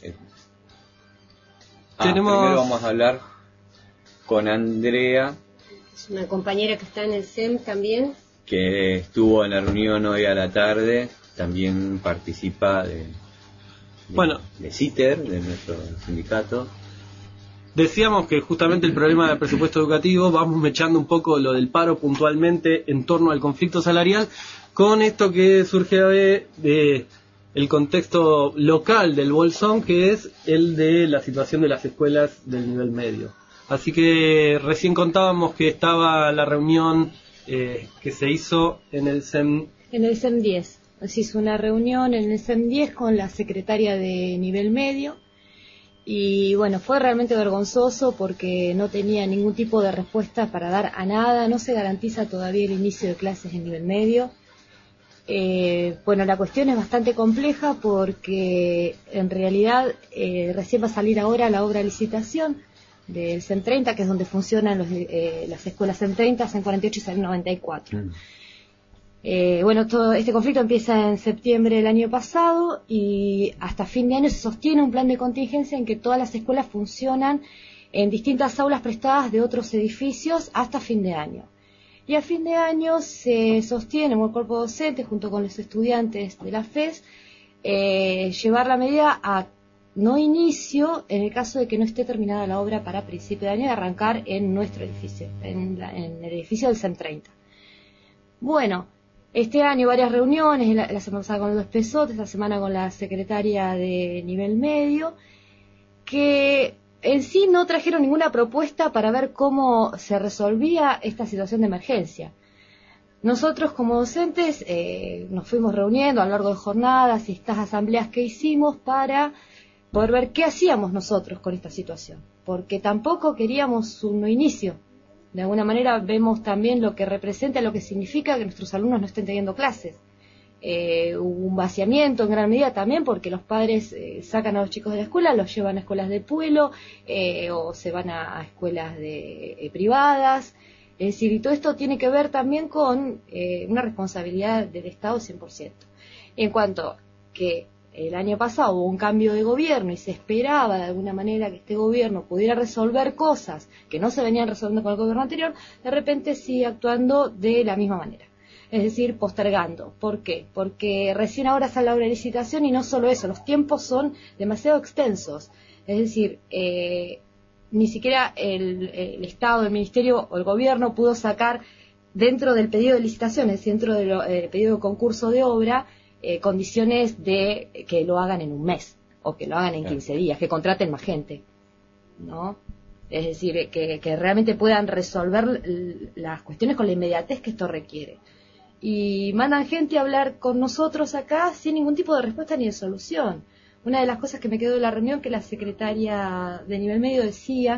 ah, tenemos... Primero vamos a hablar con Andrea, es una compañera que está en el S E M también, que estuvo en la reunión hoy a la tarde. También participa de, de, bueno, de CITER, de nuestro sindicato. Decíamos que justamente el problema del presupuesto educativo, vamos mechando un poco lo del paro puntualmente en torno al conflicto salarial, con esto que surge de, de el contexto local del Bolsón, que es el de la situación de las escuelas del nivel medio. Así que recién contábamos que estaba la reunión eh, que se hizo en el S E M. En el S E M diez. Se hizo una reunión en el S E M diez con la secretaria de nivel medio, Y bueno, fue realmente vergonzoso porque no tenía ningún tipo de respuesta para dar a nada, no se garantiza todavía el inicio de clases en nivel medio. Eh, bueno, la cuestión es bastante compleja porque en realidad eh, recién va a salir ahora la obra de licitación del C E M treinta, que es donde funcionan los, eh, las escuelas C E M treinta, C E M cuarenta y ocho y C E M noventa y cuatro. Mm. Eh, bueno, todo este conflicto empieza en septiembre del año pasado y hasta fin de año se sostiene un plan de contingencia en que todas las escuelas funcionan en distintas aulas prestadas de otros edificios hasta fin de año. Y a fin de año se sostiene el cuerpo docente junto con los estudiantes de la F E S eh, llevar la medida a no inicio en el caso de que no esté terminada la obra para principio de año y arrancar en nuestro edificio, en, la, en el edificio del C E M treinta. Bueno, este año varias reuniones, la, la semana pasada con los Pesotes, esta semana con la secretaria de nivel medio, que en sí no trajeron ninguna propuesta para ver cómo se resolvía esta situación de emergencia. Nosotros como docentes eh, nos fuimos reuniendo a lo largo de jornadas y estas asambleas que hicimos para poder ver qué hacíamos nosotros con esta situación, porque tampoco queríamos un no inicio. De alguna manera vemos también lo que representa, lo que significa que nuestros alumnos no estén teniendo clases. Eh, hubo un vaciamiento en gran medida también porque los padres eh, sacan a los chicos de la escuela, los llevan a escuelas de pueblo eh, o se van a, a escuelas de, eh, privadas. Es decir, y todo esto tiene que ver también con eh, una responsabilidad del Estado cien por ciento. En cuanto que el año pasado hubo un cambio de gobierno y se esperaba de alguna manera que este gobierno pudiera resolver cosas que no se venían resolviendo con el gobierno anterior, de repente sigue actuando de la misma manera. Es decir, postergando. ¿Por qué? Porque recién ahora sale la obra de licitación y no solo eso, los tiempos son demasiado extensos. Es decir, eh, ni siquiera el, el Estado, el Ministerio o el Gobierno pudo sacar dentro del pedido de licitación, es decir, dentro del eh, pedido de concurso de obra, eh, condiciones de que lo hagan en un mes o que lo hagan en quince días, que contraten más gente, ¿no? Es decir, que, que realmente puedan resolver las cuestiones con la inmediatez que esto requiere. Y mandan gente a hablar con nosotros acá sin ningún tipo de respuesta ni de solución. Una de las cosas que me quedó de la reunión, que la secretaria de nivel medio decía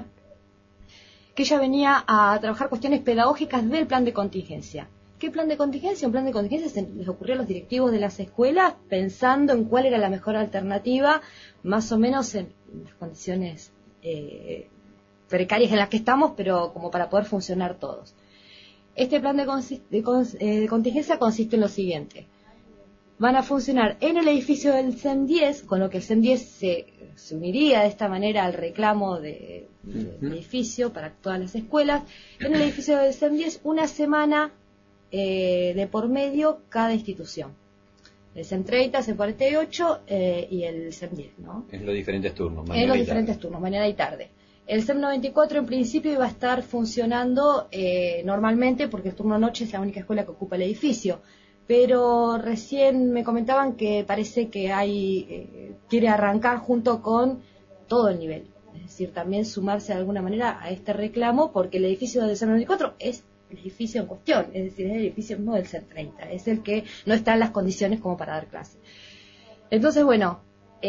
que ella venía a trabajar cuestiones pedagógicas del plan de contingencia. ¿Qué plan de contingencia? Un plan de contingencia se les ocurrió a los directivos de las escuelas pensando en cuál era la mejor alternativa, más o menos en las condiciones eh, precarias en las que estamos, pero como para poder funcionar todos. Este plan de, de, eh, de contingencia consiste en lo siguiente. Van a funcionar en el edificio del C E M diez, con lo que el C E M diez se, se uniría de esta manera al reclamo de, de, del edificio para todas las escuelas. En el edificio del C E M diez, una semana eh, de por medio cada institución. El C E M treinta, C E M cuarenta y ocho eh, y el C E M diez, ¿no? En los diferentes turnos. En los diferentes turnos, mañana y tarde. El C E M noventa y cuatro en principio iba a estar funcionando eh, normalmente porque el turno noche es la única escuela que ocupa el edificio. Pero recién me comentaban que parece que hay eh, quiere arrancar junto con todo el nivel. Es decir, también sumarse de alguna manera a este reclamo porque el edificio del C E M noventa y cuatro es el edificio en cuestión. Es decir, es el edificio no del C E M treinta. Es el que no está en las condiciones como para dar clase. Entonces, bueno,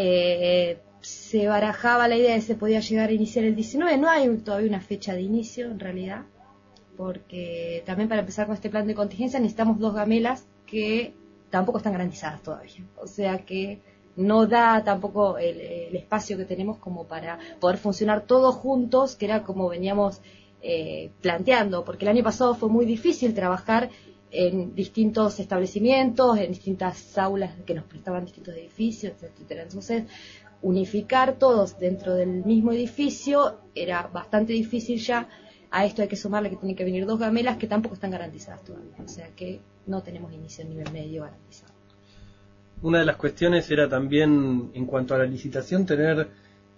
eh, se barajaba la idea de que se podía llegar a iniciar el diecinueve. No hay todavía una fecha de inicio, en realidad. Porque también para empezar con este plan de contingencia necesitamos dos gamelas que tampoco están garantizadas todavía. O sea que no da tampoco el, el espacio que tenemos como para poder funcionar todos juntos, que era como veníamos eh, planteando, porque el año pasado fue muy difícil trabajar en distintos establecimientos, en distintas aulas que nos prestaban distintos edificios, etcétera. Entonces, unificar todos dentro del mismo edificio era bastante difícil ya. A esto hay que sumarle que tienen que venir dos gamelas que tampoco están garantizadas todavía. O sea que no tenemos inicio en nivel medio garantizado. Una de las cuestiones era también, en cuanto a la licitación, tener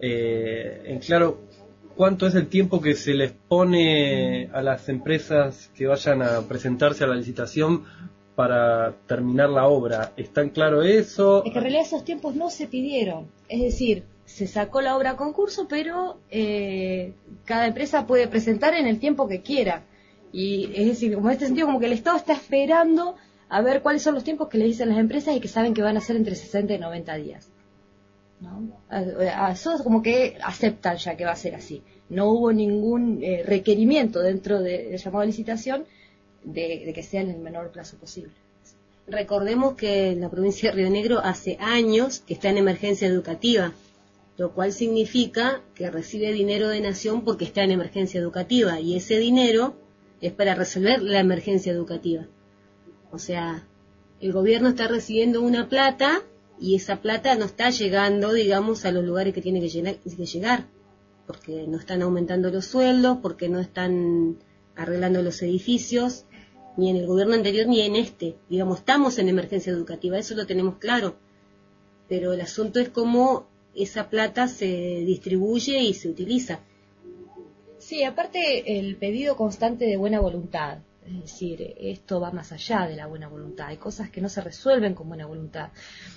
eh, en claro cuánto es el tiempo que se les pone a las empresas que vayan a presentarse a la licitación para terminar la obra. ¿Está en claro eso? Es que en realidad esos tiempos no se pidieron. Es decir, se sacó la obra a concurso, pero eh, cada empresa puede presentar en el tiempo que quiera. Y es decir, como en este sentido, como que el Estado está esperando a ver cuáles son los tiempos que le dicen las empresas y que saben que van a ser entre sesenta y noventa días. ¿no? A, a eso como que aceptan ya que va a ser así. No hubo ningún eh, requerimiento dentro del de llamado a licitación de, de que sea en el menor plazo posible. Recordemos que la provincia de Río Negro hace años que está en emergencia educativa, lo cual significa que recibe dinero de nación porque está en emergencia educativa, y ese dinero es para resolver la emergencia educativa. O sea, el gobierno está recibiendo una plata y esa plata no está llegando, digamos, a los lugares que tiene que llegar, porque no están aumentando los sueldos, porque no están arreglando los edificios, ni en el gobierno anterior ni en este. Digamos, estamos en emergencia educativa, eso lo tenemos claro, pero el asunto es cómo esa plata se distribuye y se utiliza. Sí, aparte el pedido constante de buena voluntad, es decir, esto va más allá de la buena voluntad, hay cosas que no se resuelven con buena voluntad.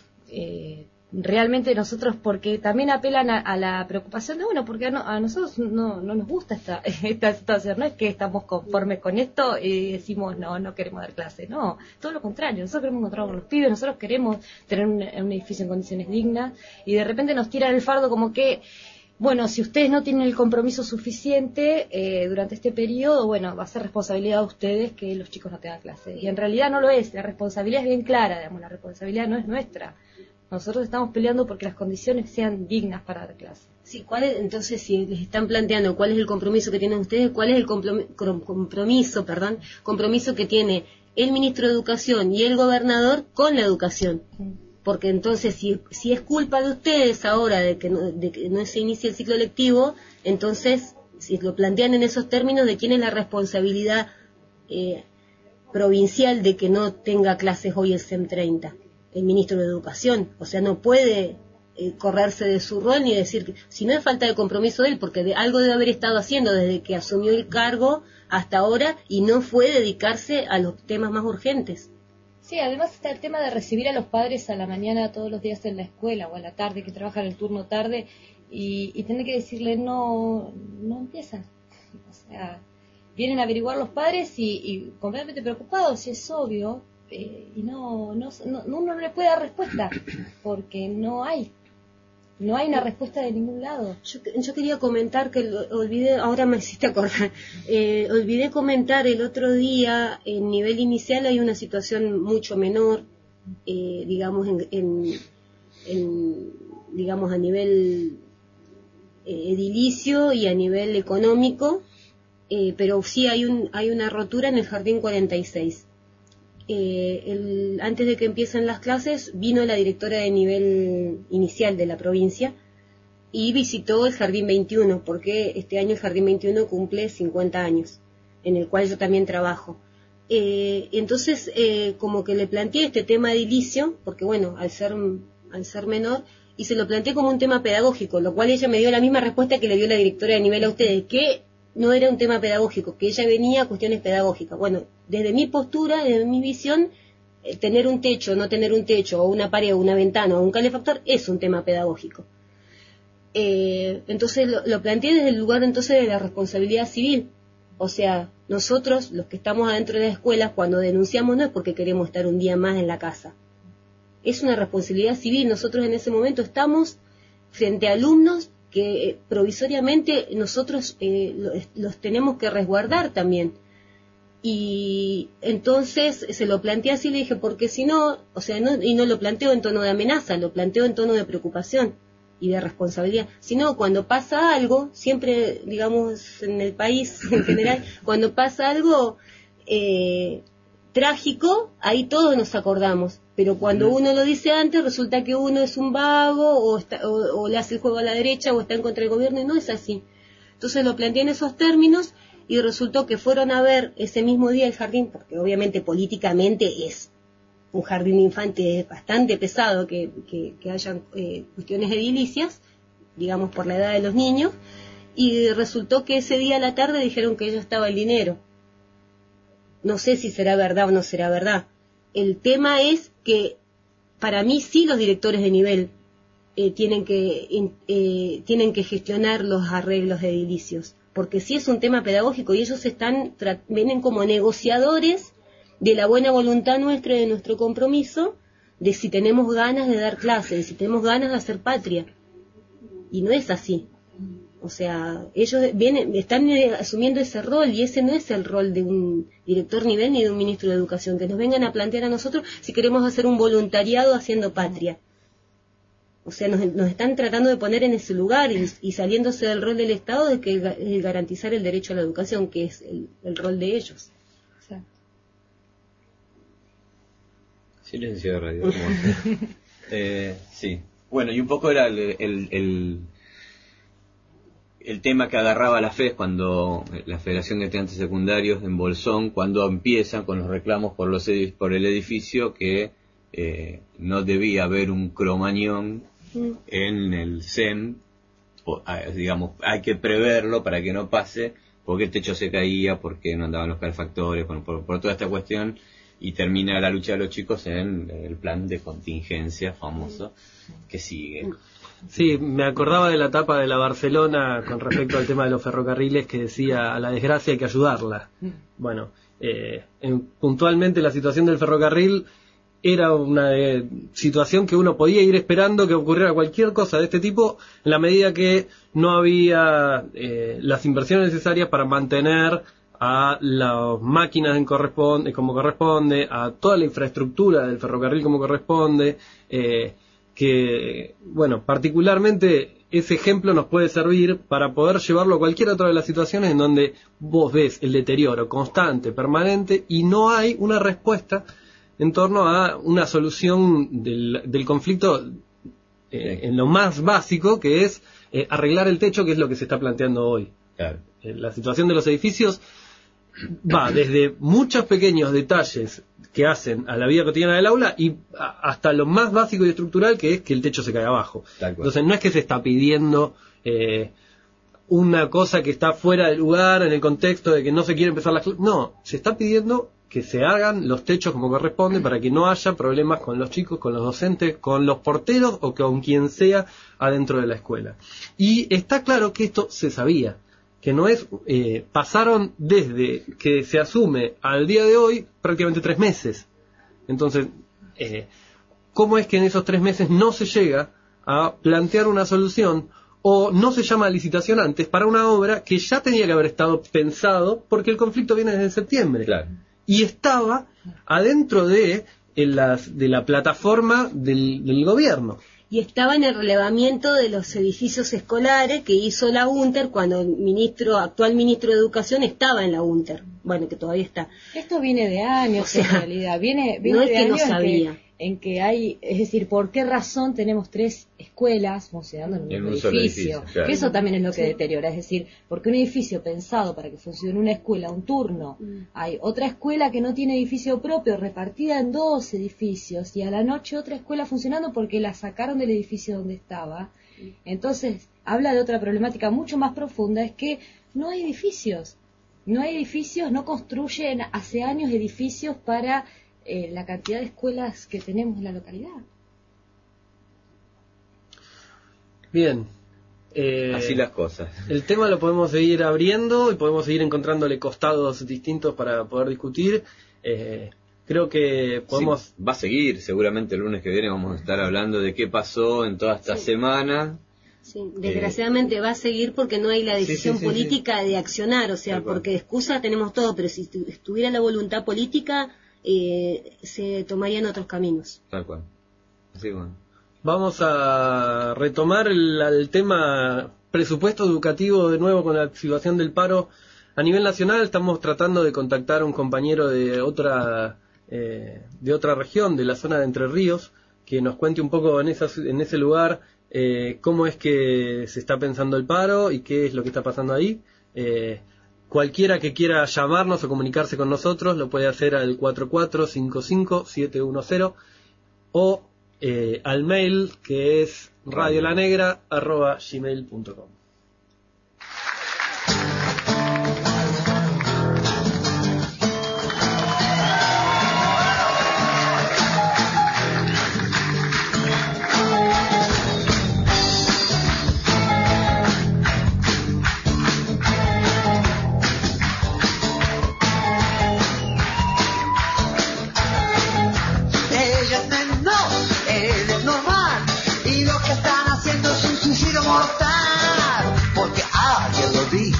Eh, realmente nosotros, porque también apelan a, a la preocupación de uno, porque a, no, a nosotros no, no nos gusta esta, esta situación, no es que estamos conformes con esto y decimos no, no queremos dar clase, no, todo lo contrario, nosotros queremos encontrar con los pibes, nosotros queremos tener un, un edificio en condiciones dignas, y de repente nos tiran el fardo como que, bueno, si ustedes no tienen el compromiso suficiente eh, durante este periodo, bueno, va a ser responsabilidad de ustedes que los chicos no tengan clase, y en realidad no lo es, la responsabilidad es bien clara, digamos, la responsabilidad no es nuestra. Nosotros estamos peleando porque las condiciones sean dignas para dar clase. Sí, ¿cuál es, entonces, si les están planteando cuál es el compromiso que tienen ustedes, cuál es el compromiso, perdón, compromiso que tiene el ministro de Educación y el gobernador con la educación? Porque entonces, si, si es culpa de ustedes ahora de que, no, de que no se inicie el ciclo lectivo, entonces, si lo plantean en esos términos, ¿de quién es la responsabilidad eh, provincial de que no tenga clases hoy el C E M treinta? El ministro de Educación, o sea, no puede eh, correrse de su rol ni decir que, si no es falta de compromiso de él, porque de, algo debe haber estado haciendo desde que asumió el cargo hasta ahora y no fue dedicarse a los temas más urgentes. Sí, además está el tema de recibir a los padres a la mañana todos los días en la escuela o a la tarde, que trabajan el turno tarde, y, y tener que decirle no, no empiezan. O sea, vienen a averiguar los padres y, y completamente preocupados, y es obvio. Eh, y no, no, no, uno no le puede dar respuesta porque no hay no hay una respuesta de ningún lado. Yo, yo quería comentar que olvidé, ahora me hiciste acordar, eh, olvidé comentar el otro día, en nivel inicial hay una situación mucho menor, eh, digamos en, en, en digamos a nivel eh, edilicio y a nivel económico, eh, pero sí hay un hay una rotura en el Jardín cuarenta y seis. Eh, el, antes de que empiecen las clases vino la directora de nivel inicial de la provincia y visitó el Jardín veintiuno, porque este año el Jardín veintiuno cumple cincuenta años, en el cual yo también trabajo. Eh, entonces, eh, como que le planteé este tema edilicio, porque bueno, al ser, al ser menor, y se lo planteé como un tema pedagógico, lo cual ella me dio la misma respuesta que le dio la directora de nivel a ustedes, que no era un tema pedagógico, que ella venía a cuestiones pedagógicas. Bueno, desde mi postura, desde mi visión, eh, tener un techo, no tener un techo, o una pared, o una ventana, o un calefactor, es un tema pedagógico. Eh, entonces lo, lo planteé desde el lugar entonces de la responsabilidad civil. O sea, nosotros, los que estamos adentro de las escuelas, cuando denunciamos no es porque queremos estar un día más en la casa. Es una responsabilidad civil. Nosotros en ese momento estamos frente a alumnos que eh, provisoriamente nosotros eh, los, los tenemos que resguardar también. Y entonces se lo planteé así, le dije, porque si no, o sea, no, y no lo planteo en tono de amenaza, lo planteo en tono de preocupación y de responsabilidad. Si no, cuando pasa algo, siempre, digamos, en el país en general, cuando pasa algo eh, trágico, ahí todos nos acordamos. Pero cuando uno lo dice antes, resulta que uno es un vago, o, está, o, o le hace el juego a la derecha, o está en contra del gobierno, y no es así. Entonces lo planteé en esos términos, y resultó que fueron a ver ese mismo día el jardín, porque obviamente políticamente es un jardín infante bastante pesado que, que, que hayan eh, cuestiones edilicias, digamos por la edad de los niños, y resultó que ese día a la tarde dijeron que ya estaba el dinero. No sé si será verdad o no será verdad. El tema es que para mí sí los directores de nivel eh, tienen que eh, tienen que gestionar los arreglos edilicios, porque sí es un tema pedagógico y ellos están vienen como negociadores de la buena voluntad nuestra, de nuestro compromiso de si tenemos ganas de dar clases, de si tenemos ganas de hacer patria. Y no es así. O sea, ellos vienen, están asumiendo ese rol, y ese no es el rol de un director nivel ni de un ministro de Educación, que nos vengan a plantear a nosotros si queremos hacer un voluntariado haciendo patria. O sea, nos, nos están tratando de poner en ese lugar y, y saliéndose del rol del Estado de que el garantizar el derecho a la educación, que es el, el rol de ellos. O sea. Silencio de radio. eh, sí. Bueno, y un poco era el, el, el, el tema que agarraba la F E S cuando la Federación de Estudiantes Secundarios en Bolsón, cuando empiezan con los reclamos por, los edif- por el edificio, que eh, no debía haber un cromañón en el C E M, o, digamos, hay que preverlo para que no pase, porque el techo se caía, porque no andaban los calefactores, por, por, por toda esta cuestión, y termina la lucha de los chicos en el plan de contingencia famoso que sigue. Sí, me acordaba de la etapa de la Barcelona con respecto al tema de los ferrocarriles, que decía: a la desgracia hay que ayudarla. Bueno, eh, en, puntualmente la situación del ferrocarril era una eh, situación que uno podía ir esperando que ocurriera cualquier cosa de este tipo, en la medida que no había eh, las inversiones necesarias para mantener a las máquinas en corresponde, como corresponde, a toda la infraestructura del ferrocarril como corresponde, eh, que, bueno, particularmente ese ejemplo nos puede servir para poder llevarlo a cualquier otra de las situaciones en donde vos ves el deterioro constante, permanente, y no hay una respuesta en torno a una solución del, del conflicto eh, en lo más básico, que es eh, arreglar el techo, que es lo que se está planteando hoy. Claro. Eh, la situación de los edificios va desde muchos pequeños detalles que hacen a la vida cotidiana del aula y a, hasta lo más básico y estructural, que es que el techo se cae abajo. Entonces no es que se está pidiendo eh, una cosa que está fuera de lugar en el contexto de que no se quiere empezar las clases. No, se está pidiendo que se hagan los techos como corresponde para que no haya problemas con los chicos, con los docentes, con los porteros o con quien sea adentro de la escuela. Y está claro que esto se sabía, que no es, eh, pasaron desde que se asume al día de hoy prácticamente tres meses. Entonces, eh, ¿cómo es que en esos tres meses no se llega a plantear una solución o no se llama a licitación antes para una obra que ya tenía que haber estado pensado, porque el conflicto viene desde septiembre? Claro. Y estaba adentro de, en las, de la plataforma del, del gobierno. Y estaba en el relevamiento de los edificios escolares que hizo la UNTER cuando el ministro, actual ministro de Educación estaba en la UNTER. Bueno, que todavía está. Esto viene de años, o sea, en realidad. Viene, viene no es de que años no sabía. En que, en que hay, es decir, ¿por qué razón tenemos tres escuelas funcionando en un, en un edificio? Solo edificio, claro. Que eso también es lo que deteriora. Es decir, porque un edificio pensado para que funcione una escuela, un turno, mm. hay otra escuela que no tiene edificio propio, repartida en dos edificios, y a la noche otra escuela funcionando porque la sacaron del edificio donde estaba. Entonces, habla de otra problemática mucho más profunda, es que no hay edificios. No hay edificios, no construyen hace años edificios para eh, la cantidad de escuelas que tenemos en la localidad. Bien. Eh, Así las cosas. El tema lo podemos seguir abriendo y podemos seguir encontrándole costados distintos para poder discutir. Eh, creo que podemos... Sí, va a seguir, seguramente el lunes que viene vamos a estar hablando de qué pasó en toda esta sí. semana. Sí, desgraciadamente eh, va a seguir porque no hay la decisión sí, sí, sí, sí. política de accionar, o sea, porque de excusa tenemos todo, pero si estuviera la voluntad política, eh, se tomarían otros caminos. Tal cual. Así bueno. Vamos a retomar el, el tema presupuesto educativo de nuevo con la activación del paro a nivel nacional. Estamos tratando de contactar a un compañero de otra eh, de otra región, de la zona de Entre Ríos, que nos cuente un poco en, esa, en ese lugar eh, cómo es que se está pensando el paro y qué es lo que está pasando ahí. Eh, cualquiera que quiera llamarnos o comunicarse con nosotros lo puede hacer al cuatro cuatro cinco cinco siete uno cero o Eh, al mail que es radiolanegra arroba gmail punto com. Ella es de noche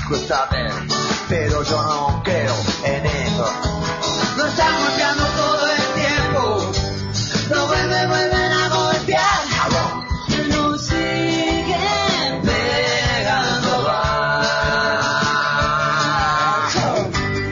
chico esta vez, pero yo no creo en eso. Nos están golpeando todo el tiempo, nos vuelven, vuelven a golpear. Nos siguen pegando bajo.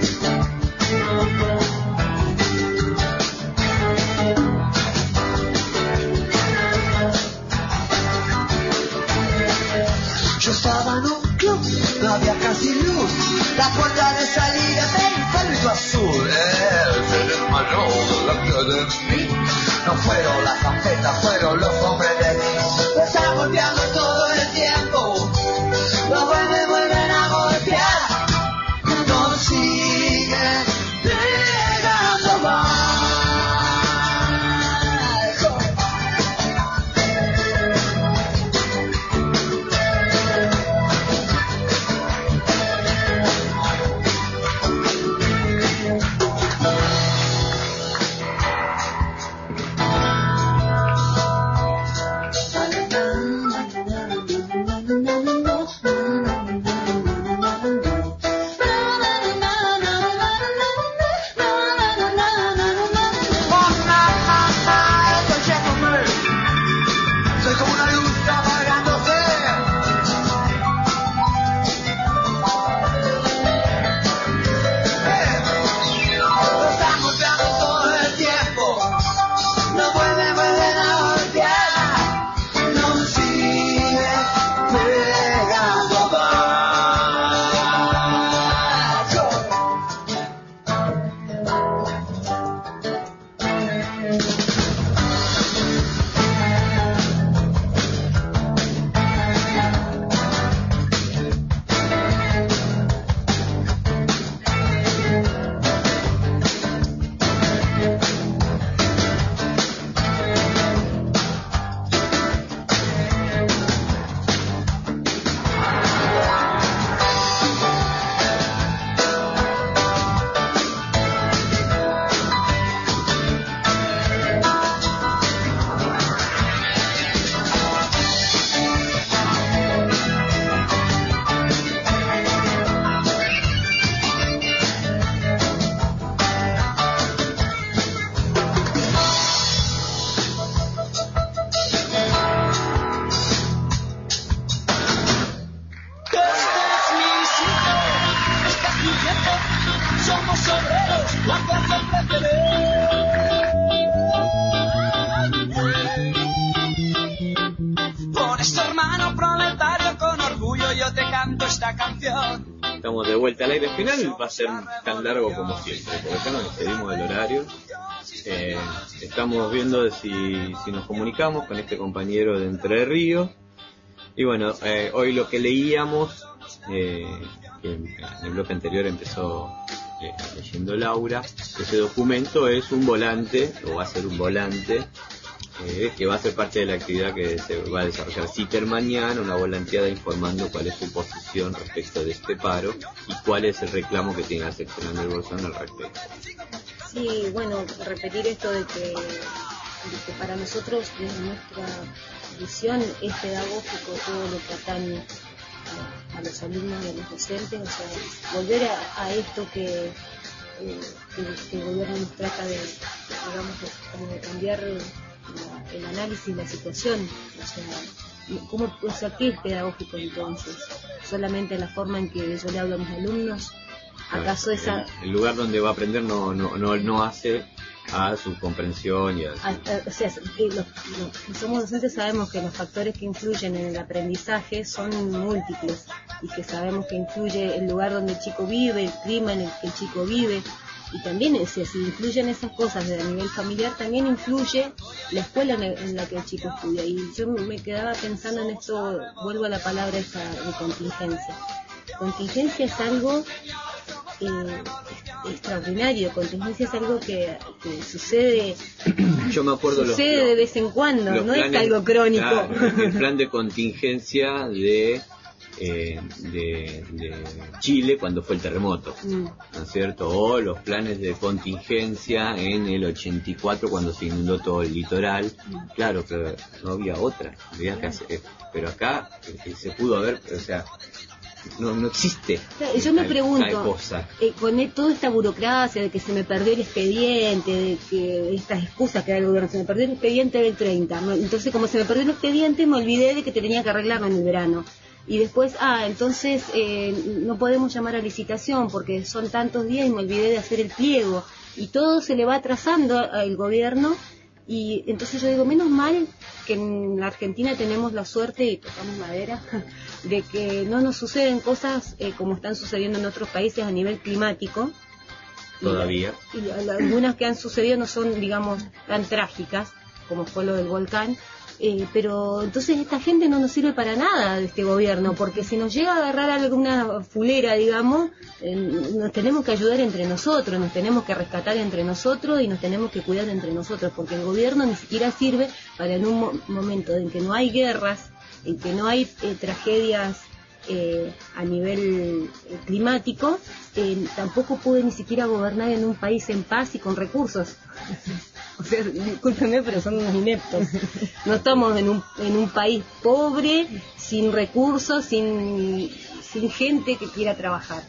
Yo estaba en un club, no había casi luz, la puerta de salida del pálido azul. El fenómeno de la academia no fueron las zapetas, fueron los hombres de mí. Lo están golpeando todo el tiempo, lo vuelven, vuelven a golpear. Nos siguen pegando bajo. Estamos de vuelta al aire. Al final va a ser tan largo como siempre, porque acá nos excedimos del horario. Eh, estamos viendo si, si nos comunicamos con este compañero de Entre Ríos. Y bueno, eh, hoy lo que leíamos, eh, que en el bloque anterior empezó eh, leyendo Laura, ese documento es un volante, o va a ser un volante, Eh, que va a ser parte de la actividad que se va a desarrollar CITER mañana, una volanteada informando cuál es su posición respecto de este paro y cuál es el reclamo que tiene la sección del Bolsón al respecto. Sí, bueno, repetir esto de que, de que para nosotros, desde nuestra visión, es pedagógico todo lo que atañe a, a los alumnos y a los docentes, o sea, volver a, a esto que, eh, que, que el gobierno nos trata de, digamos, como de cambiar La, el análisis de la situación, o sea, ¿cómo, o sea, ¿qué es pedagógico entonces? ¿Solamente la forma en que yo le hablo a mis alumnos? ¿Acaso esa...? El, el lugar donde va a aprender no no no, no hace a su comprensión y a, su... a, a o sea, que los, los que somos docentes sabemos que los factores que influyen en el aprendizaje son múltiples y que sabemos que influye el lugar donde el chico vive, el clima en el que el chico vive. Y también, si se incluyen esas cosas desde el nivel familiar, también influye la escuela en, el, en la que el chico estudia. Y yo me quedaba pensando en esto, vuelvo a la palabra esa de contingencia. Contingencia es algo eh, extraordinario, contingencia es algo que, que sucede, yo me acuerdo sucede los, de vez en cuando, no planes, es algo crónico. Claro, el plan de contingencia de... Eh, de, de Chile cuando fue el terremoto, mm. ¿no es cierto? O los planes de contingencia en el ochenta y cuatro cuando se inundó todo el litoral. Mm. Claro, pero no había otra, había que hacer, pero acá eh, se pudo haber, o sea, no, no existe. Yo me tal, pregunto, tal cosa. Eh, con toda esta burocracia de que se me perdió el expediente, de que estas excusas que da el gobierno, se me perdió el expediente del treinta, ¿no? Entonces como se me perdió el expediente me olvidé de que tenía que arreglarlo en el verano. Y después, ah, entonces eh, no podemos llamar a licitación porque son tantos días y me olvidé de hacer el pliego. Y todo se le va atrasando al gobierno. Y entonces yo digo, menos mal que en la Argentina tenemos la suerte, y tocamos madera, de que no nos suceden cosas eh, como están sucediendo en otros países a nivel climático. Todavía. Y, y algunas que han sucedido no son, digamos, tan trágicas, como fue lo del volcán. Eh, pero entonces esta gente no nos sirve para nada de este gobierno, porque si nos llega a agarrar alguna fulera, digamos, eh, nos tenemos que ayudar entre nosotros, nos tenemos que rescatar entre nosotros y nos tenemos que cuidar entre nosotros, porque el gobierno ni siquiera sirve para en un mo- momento en que no hay guerras, en que no hay eh, tragedias eh, a nivel eh, climático, eh, tampoco puede ni siquiera gobernar en un país en paz y con recursos. O sea, discúlpenme, pero son unos ineptos. No estamos en un, en un país pobre, sin recursos, sin, sin gente que quiera trabajar.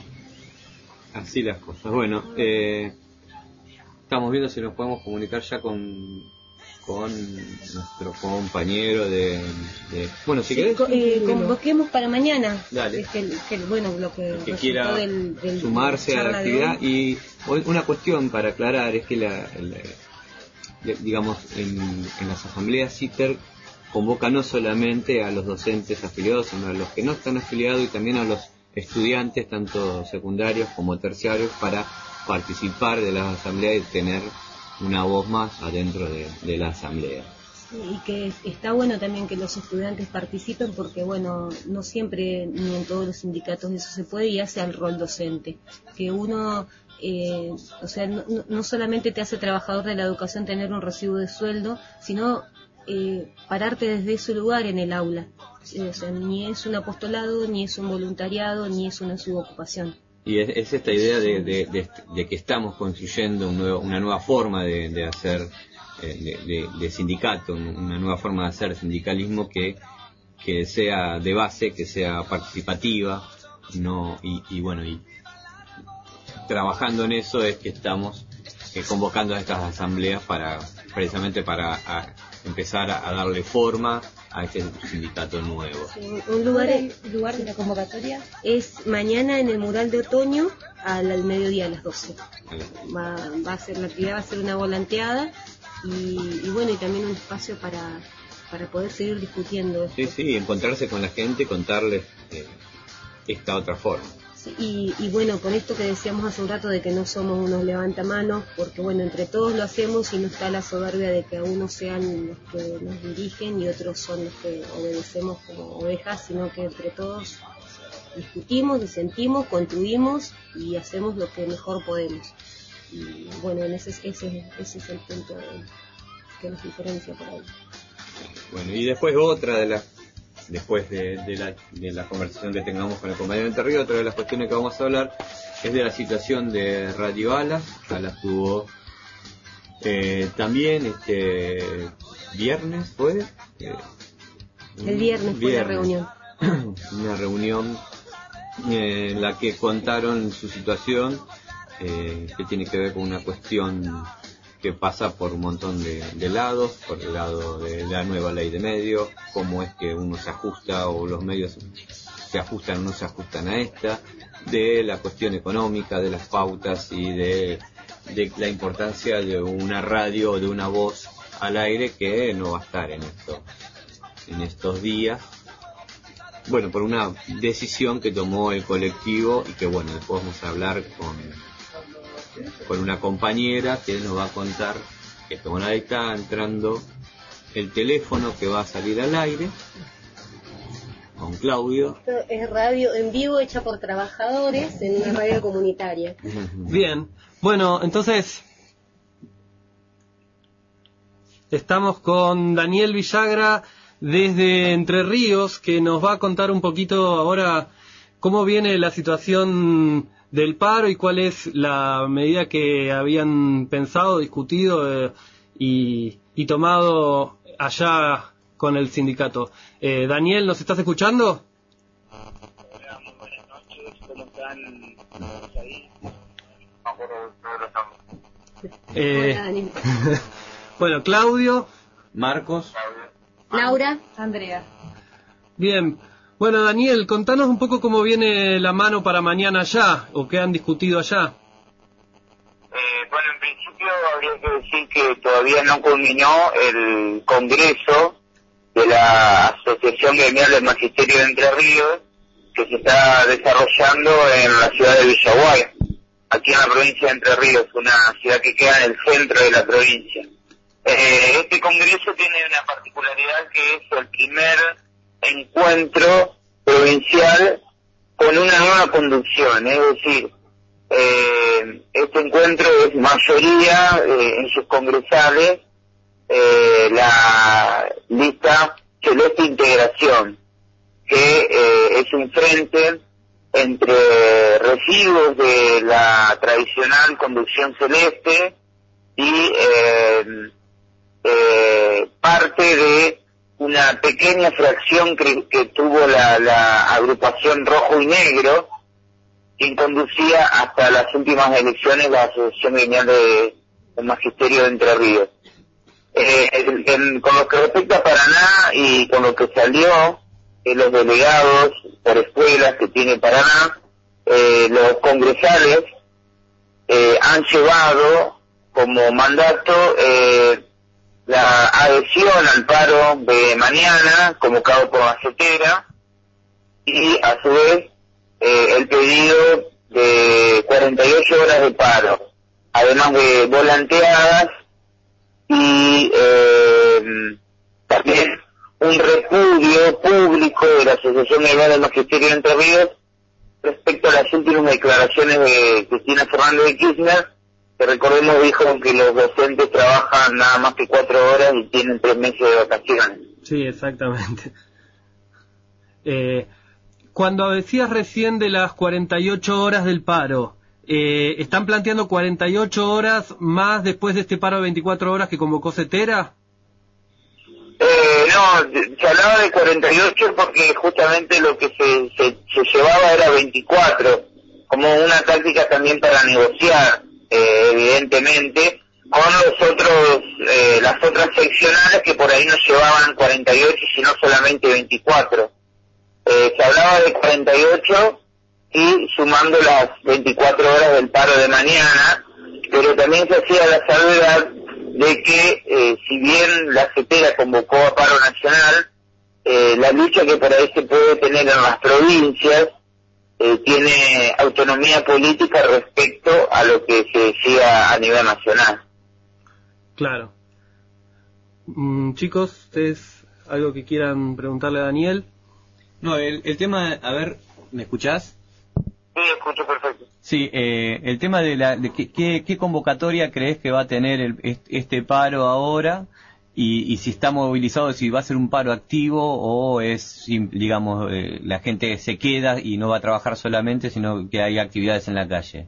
Así las cosas. Bueno, eh, estamos viendo si nos podemos comunicar ya con, con nuestro compañero de... de bueno, si sí, querés... Eh, convoquemos para mañana. Dale. Este, el, que, bueno, lo que, que quiera del, del, sumarse a la actividad. Y hoy una cuestión para aclarar es que la... la digamos, en, en las asambleas CITER convoca no solamente a los docentes afiliados, sino a los que no están afiliados y también a los estudiantes, tanto secundarios como terciarios, para participar de las asambleas y tener una voz más adentro de, de la asamblea. Y que está bueno también que los estudiantes participen porque, bueno, no siempre ni en todos los sindicatos eso se puede y hace al rol docente. Que uno... Eh, o sea, no, no solamente te hace trabajador de la educación tener un recibo de sueldo, sino eh, pararte desde ese lugar en el aula. Eh, o sea, ni es un apostolado, ni es un voluntariado, ni es una subocupación. Y es, es esta idea de, de, de, de que estamos construyendo un nuevo, una nueva forma de, de hacer eh, de, de, de sindicato, una nueva forma de hacer sindicalismo que, que sea de base, que sea participativa, no y, y bueno, y trabajando en eso es que estamos eh, convocando a estas asambleas para precisamente para a, empezar a, a darle forma a este sindicato nuevo. Sí, un lugar, el lugar de la convocatoria es mañana en el mural de otoño al, al mediodía a las doce. Va, va a ser la actividad, va a ser una volanteada y, y bueno, y también un espacio para para poder seguir discutiendo esto. Sí, sí, encontrarse con la gente, contarles eh, esta otra forma. Y, y bueno, con esto que decíamos hace un rato de que no somos unos levantamanos, porque bueno, entre todos lo hacemos y no está la soberbia de que a unos sean los que nos dirigen y otros son los que obedecemos como ovejas, sino que entre todos discutimos, disentimos, construimos y hacemos lo que mejor podemos. Y bueno, en ese, ese, ese es el punto que nos diferencia por ahí. Bueno, y después otra de las después de, de, la, de la conversación que tengamos con el compañero Entre Ríos, otra de las cuestiones que vamos a hablar es de la situación de Radio Alas. Alas tuvo eh, también este viernes, ¿fue? Eh, el viernes, viernes fue la reunión. Una reunión eh, en la que contaron su situación, eh, que tiene que ver con una cuestión que pasa por un montón de, de lados, por el lado de la nueva ley de medios, cómo es que uno se ajusta o los medios se ajustan o no se ajustan a esta, de la cuestión económica, de las pautas y de, de la importancia de una radio o de una voz al aire que no va a estar en esto, en estos días. Bueno, por una decisión que tomó el colectivo y que bueno, después vamos a hablar con con una compañera que nos va a contar esto. Bueno, ahí está entrando el teléfono que va a salir al aire con Claudio. Esto es radio en vivo hecha por trabajadores en una radio comunitaria. Bien, bueno, entonces estamos con Daniel Villagra desde Entre Ríos, que nos va a contar un poquito ahora cómo viene la situación del paro y cuál es la medida que habían pensado, discutido eh, y, y tomado allá con el sindicato. Eh, Daniel, ¿nos estás escuchando? están ahí, no me acuerdo de los nombres. Eh, bueno, Claudio, Marcos, Laura, Andrea. Bien. Bueno, Daniel, contanos un poco cómo viene la mano para mañana allá, o qué han discutido allá. Eh, bueno, en principio habría que decir que todavía no culminó el congreso de la Asociación Gremial del Magisterio de Entre Ríos, que se está desarrollando en la ciudad de Villaguay, aquí en la provincia de Entre Ríos, una ciudad que queda en el centro de la provincia. Eh, este congreso tiene una particularidad que es el primer encuentro provincial con una nueva conducción, es decir, eh, este encuentro es mayoría eh, en sus congresales eh, la lista Celeste Integración, que eh, es un frente entre residuos de la tradicional conducción celeste y eh, eh, parte de una pequeña fracción que, que tuvo la, la agrupación Rojo y Negro, quien conducía hasta las últimas elecciones la Asociación Gremial de, del Magisterio de Entre Ríos. Eh, en, en, con lo que respecta a Paraná y con lo que salió de los delegados por escuelas que tiene Paraná, eh, los congresales eh, han llevado como mandato eh, la adhesión al paro de mañana, convocado por la CETERA, y a su vez eh, el pedido de cuarenta y ocho horas de paro, además de volanteadas y eh, también un repudio público de la Asociación Gremial del Magisterio de Entre Ríos respecto a las últimas declaraciones de Cristina Fernández de Kirchner, que recordemos dijo que los docentes trabajan nada más que cuatro horas y tienen tres meses de vacaciones. Sí, exactamente. Eh, cuando decías recién de las cuarenta y ocho horas del paro, eh, ¿están planteando cuarenta y ocho horas más después de este paro de veinticuatro horas que convocó CETERA? Eh, no, se hablaba de cuarenta y ocho porque justamente lo que se, se, se llevaba era veinticuatro, como una táctica también para negociar. Eh, evidentemente, con los otros, eh, las otras seccionales que por ahí no llevaban cuarenta y ocho, sino solamente veinticuatro. Eh, se hablaba de cuarenta y ocho y sumando las veinticuatro horas del paro de mañana, pero también se hacía la salvedad de que, eh, si bien la CETERA convocó a paro nacional, eh, la lucha que por ahí se puede tener en las provincias Eh, tiene autonomía política respecto a lo que se decía a nivel nacional. Claro. Mm, chicos, ¿ustedes algo que quieran preguntarle a Daniel? No, el, el tema, a ver, ¿me escuchás? Sí, escucho perfecto. Sí, eh, el tema de la, de qué, qué, qué convocatoria crees que va a tener el, este paro ahora, y, y si está movilizado, si va a ser un paro activo o es, digamos, eh, la gente se queda y no va a trabajar solamente, sino que hay actividades en la calle.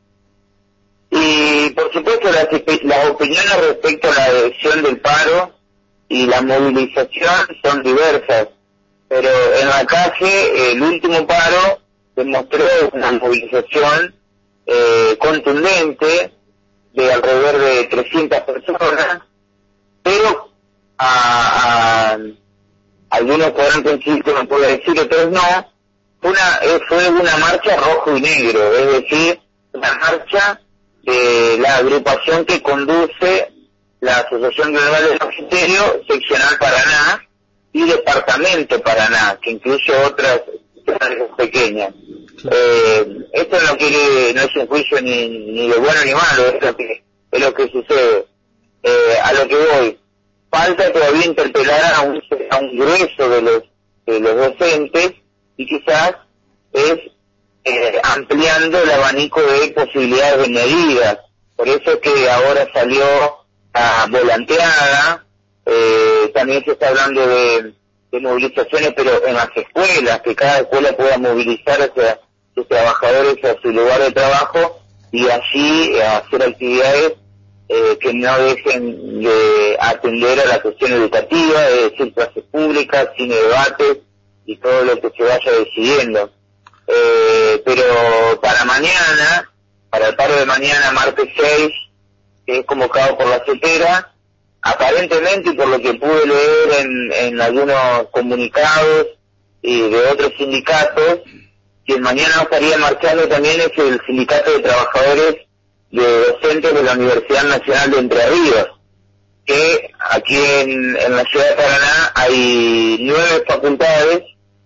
Y por supuesto las, las opiniones respecto a la adhesión del paro y la movilización son diversas, pero en la calle el último paro demostró una movilización eh, contundente de alrededor de trescientas personas, pero a, a algunos podrán coincidir que no puede decir, otros no. Una eh, fue una marcha rojo y negro, es decir, una marcha de la agrupación que conduce la Asociación Gremial del Magisterio Seccional Paraná y Departamento Paraná, que incluye otras pequeñas. Eh, esto no quiere, no es un juicio ni, ni de bueno ni malo, es lo que, es lo que sucede. Eh, a lo que voy, falta todavía interpelar a un, a un grueso de los, de los docentes, y quizás es eh, ampliando el abanico de posibilidades de medidas. Por eso es que ahora salió la volanteada, eh, también se está hablando de, de movilizaciones, pero en las escuelas, que cada escuela pueda movilizar hacia sus trabajadores a su lugar de trabajo y allí eh, hacer actividades Eh, que no dejen de atender a la cuestión educativa, es decir, clases públicas, cine, debates y todo lo que se vaya decidiendo. eh, pero para mañana, para el paro de mañana, martes seis, que es convocado por la CETERA, aparentemente, y por lo que pude leer en, en algunos comunicados y de otros sindicatos, quien mañana estaría marchando también es el Sindicato de Trabajadores de Docentes de la Universidad Nacional de Entre Ríos, que aquí en, en la ciudad de Paraná hay nueve facultades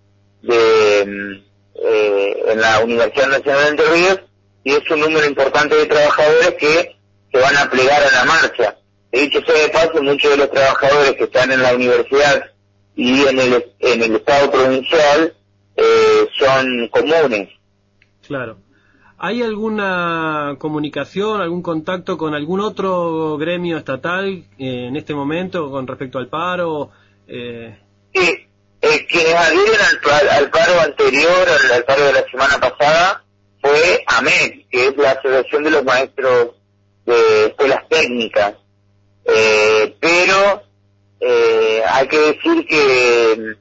de, eh, en la Universidad Nacional de Entre Ríos, y es un número importante de trabajadores que se van a plegar a la marcha. De dicho sea de paso, muchos de los trabajadores que están en la universidad y en el, en el estado provincial eh, son comunes. Claro. ¿Hay alguna comunicación, algún contacto con algún otro gremio estatal eh, en este momento con respecto al paro? Eh... Sí, eh, quienes adhieren al, al paro anterior, al, al paro de la semana pasada, fue AMET, que es la Asociación de los Maestros de Escuelas Técnicas. Eh, pero eh, hay que decir que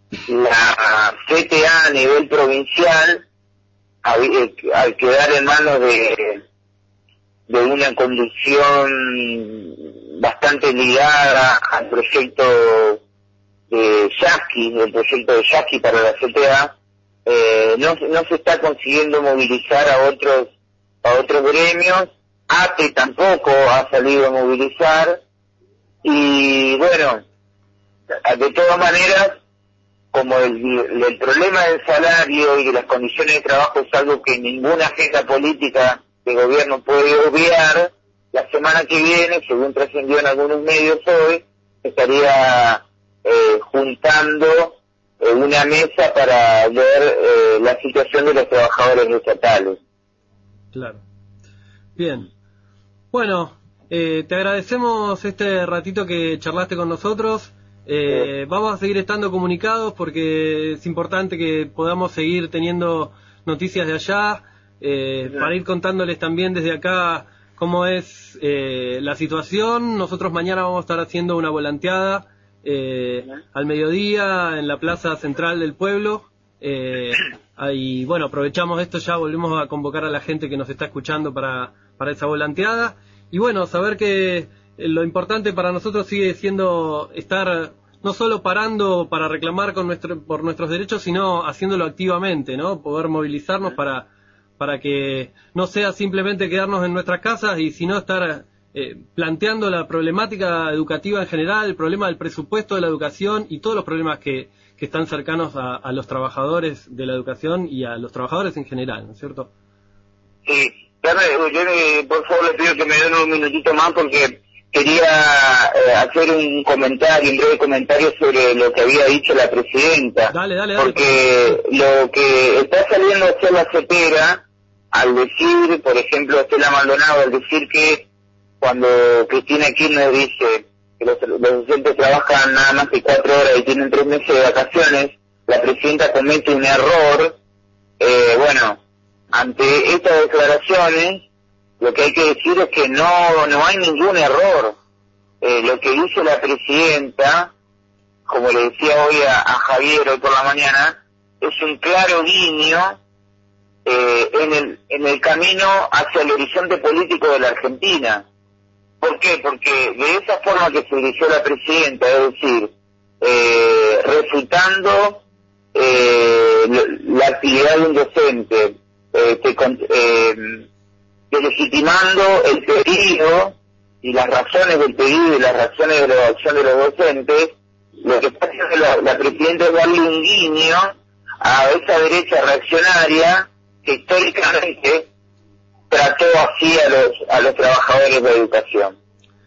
la C T A a nivel provincial, al quedar en manos de, de una conducción bastante ligada al proyecto de Yasky, del proyecto de Yasky para la C T A, eh, no, no se está consiguiendo movilizar a otros a otros gremios. A T E tampoco ha salido a movilizar, y bueno, de todas maneras, como el, el problema del salario y de las condiciones de trabajo es algo que ninguna agenda política de gobierno puede obviar, la semana que viene, según trascendió en algunos medios hoy, estaría eh, juntando eh, una mesa para ver eh, la situación de los trabajadores estatales. Claro. Bien. Bueno, eh, te agradecemos este ratito que charlaste con nosotros. Eh, sí. Vamos a seguir estando comunicados porque es importante que podamos seguir teniendo noticias de allá, eh, sí. para ir contándoles también desde acá cómo es eh, la situación. Nosotros mañana vamos a estar haciendo una volanteada eh, sí. al mediodía en la plaza central del pueblo. Eh, y bueno, aprovechamos esto, ya volvemos a convocar a la gente que nos está escuchando para, para esa volanteada. Y bueno, saber que lo importante para nosotros sigue siendo estar no solo parando para reclamar con nuestro, por nuestros derechos, sino haciéndolo activamente, ¿no? Poder movilizarnos para, para que no sea simplemente quedarnos en nuestras casas, y sino estar eh, planteando la problemática educativa en general, el problema del presupuesto de la educación y todos los problemas que, que están cercanos a, a los trabajadores de la educación y a los trabajadores en general, ¿no es cierto? Sí, yo, yo por favor le pido que me den un minutito más porque quería eh, hacer un comentario, un breve comentario sobre lo que había dicho la presidenta. Dale, dale, dale. Porque lo que está saliendo a hacer la CETERA, al decir, por ejemplo, Estela Maldonado, al decir que cuando Cristina Kirchner dice que los, los docentes trabajan nada más que cuatro horas y tienen tres meses de vacaciones, la presidenta comete un error. Eh, bueno, ante estas declaraciones, lo que hay que decir es que no no hay ningún error. Eh, lo que dice la presidenta, como le decía hoy a, a Javier hoy por la mañana, es un claro guiño eh, en el en el camino hacia el horizonte político de la Argentina. ¿Por qué? Porque de esa forma que se dirigió la presidenta, es decir, eh, refutando eh, la actividad de un docente, eh, que, eh, legitimando el pedido y las razones del pedido y las razones de la acción de los docentes, lo que está haciendo la, la presidenta es darle un guiño a esa derecha reaccionaria que históricamente trató así a los a los trabajadores de educación.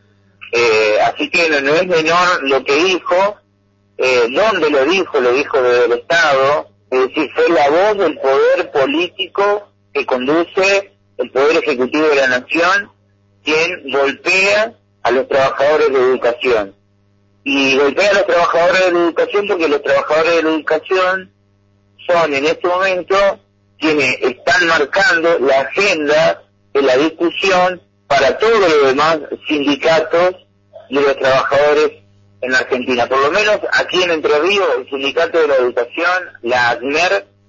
Eh, así que no, no es menor lo que dijo, eh, dónde lo dijo, lo dijo desde el Estado, es decir, fue la voz del poder político que conduce el Poder Ejecutivo de la Nación, quien golpea a los trabajadores de educación. Y golpea a los trabajadores de la educación porque los trabajadores de la educación son en este momento quienes están marcando la agenda de la discusión para todos los demás sindicatos de los trabajadores en la Argentina. Por lo menos aquí en Entre Ríos, el Sindicato de la Educación, la ACMER,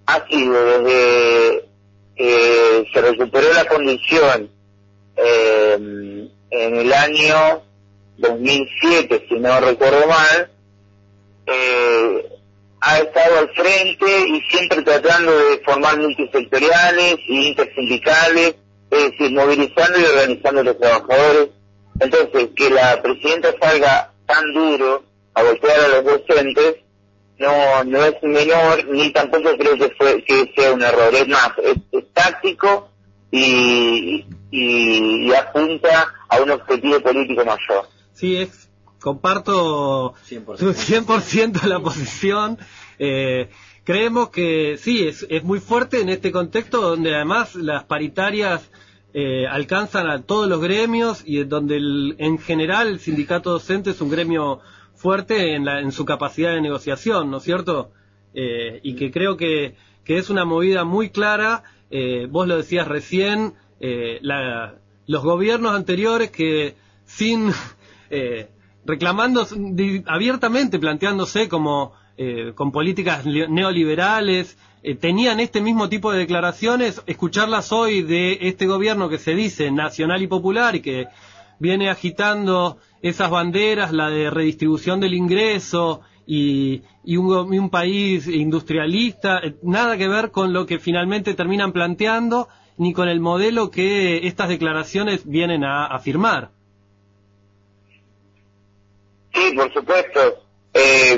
ha sido desde que se recuperó la condición eh, en el año dos mil siete, si no recuerdo mal, eh, ha estado al frente y siempre tratando de formar multisectoriales y intersindicales, es decir, movilizando y organizando a los trabajadores. Entonces, que la presidenta salga tan duro a golpear a los docentes no no es menor, ni tampoco creo que, fue, que sea un error. Es más, es, es táctico y, y, y apunta a un objetivo político mayor. Sí, es, comparto cien por ciento, cien por ciento la posición. Eh, creemos que sí, es, es muy fuerte en este contexto donde además las paritarias eh, alcanzan a todos los gremios y donde el, en general el sindicato docente es un gremio fuerte en, la, en su capacidad de negociación, ¿no es cierto? Eh, y que creo que, que es una movida muy clara. Eh, vos lo decías recién, eh, la, los gobiernos anteriores que sin eh, reclamando di, abiertamente, planteándose como eh, con políticas neoliberales, eh, tenían este mismo tipo de declaraciones. Escucharlas hoy de este gobierno que se dice nacional y popular y que viene agitando esas banderas, la de redistribución del ingreso y, y, un, y un país industrialista, nada que ver con lo que finalmente terminan planteando, ni con el modelo que estas declaraciones vienen a afirmar. Sí, por supuesto. Eh,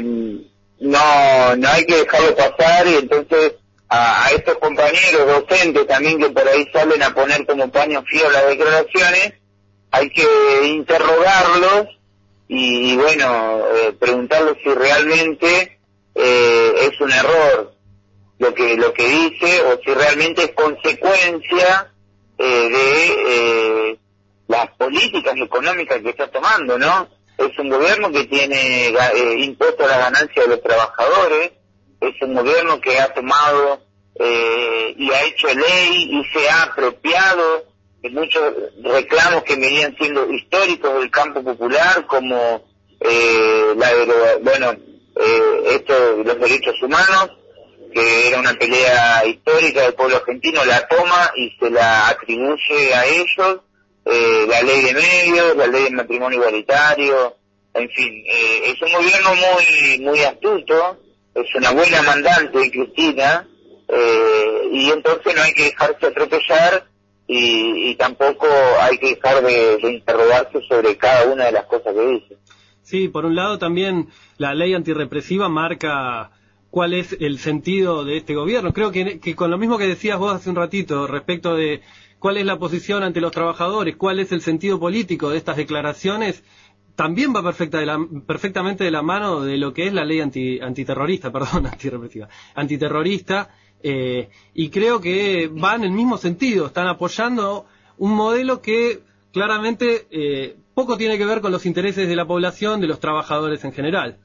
no, no hay que dejarlo pasar, y entonces a, a estos compañeros docentes también que por ahí salen a poner como paño frío las declaraciones, hay que interrogarlos y, y bueno, eh, preguntarles si realmente eh, es un error lo que lo que dice o si realmente es consecuencia eh, de eh, las políticas económicas que está tomando, ¿no? Es un gobierno que tiene eh, impuesto a la ganancia de los trabajadores, es un gobierno que ha tomado eh, y ha hecho ley y se ha apropiado de muchos reclamos que venían siendo históricos del campo popular, como eh, la de, bueno, eh, esto de los derechos humanos, que era una pelea histórica del pueblo argentino, la toma y se la atribuye a ellos. Eh, la ley de medios, la ley del matrimonio igualitario, en fin, eh, es un gobierno muy muy astuto, es una buena mandante de Cristina, eh, y entonces no hay que dejarse atropellar y, y tampoco hay que dejar de, de interrogarse sobre cada una de las cosas que dice. Sí, por un lado también la ley antirrepresiva marca cuál es el sentido de este gobierno. Creo que, que con lo mismo que decías vos hace un ratito respecto de cuál es la posición ante los trabajadores, cuál es el sentido político de estas declaraciones, también va perfecta de la, perfectamente de la mano de lo que es la ley anti, antiterrorista, perdón, antirrepresiva, antiterrorista, eh, y creo que va en el mismo sentido, están apoyando un modelo que claramente eh, poco tiene que ver con los intereses de la población, de los trabajadores en general.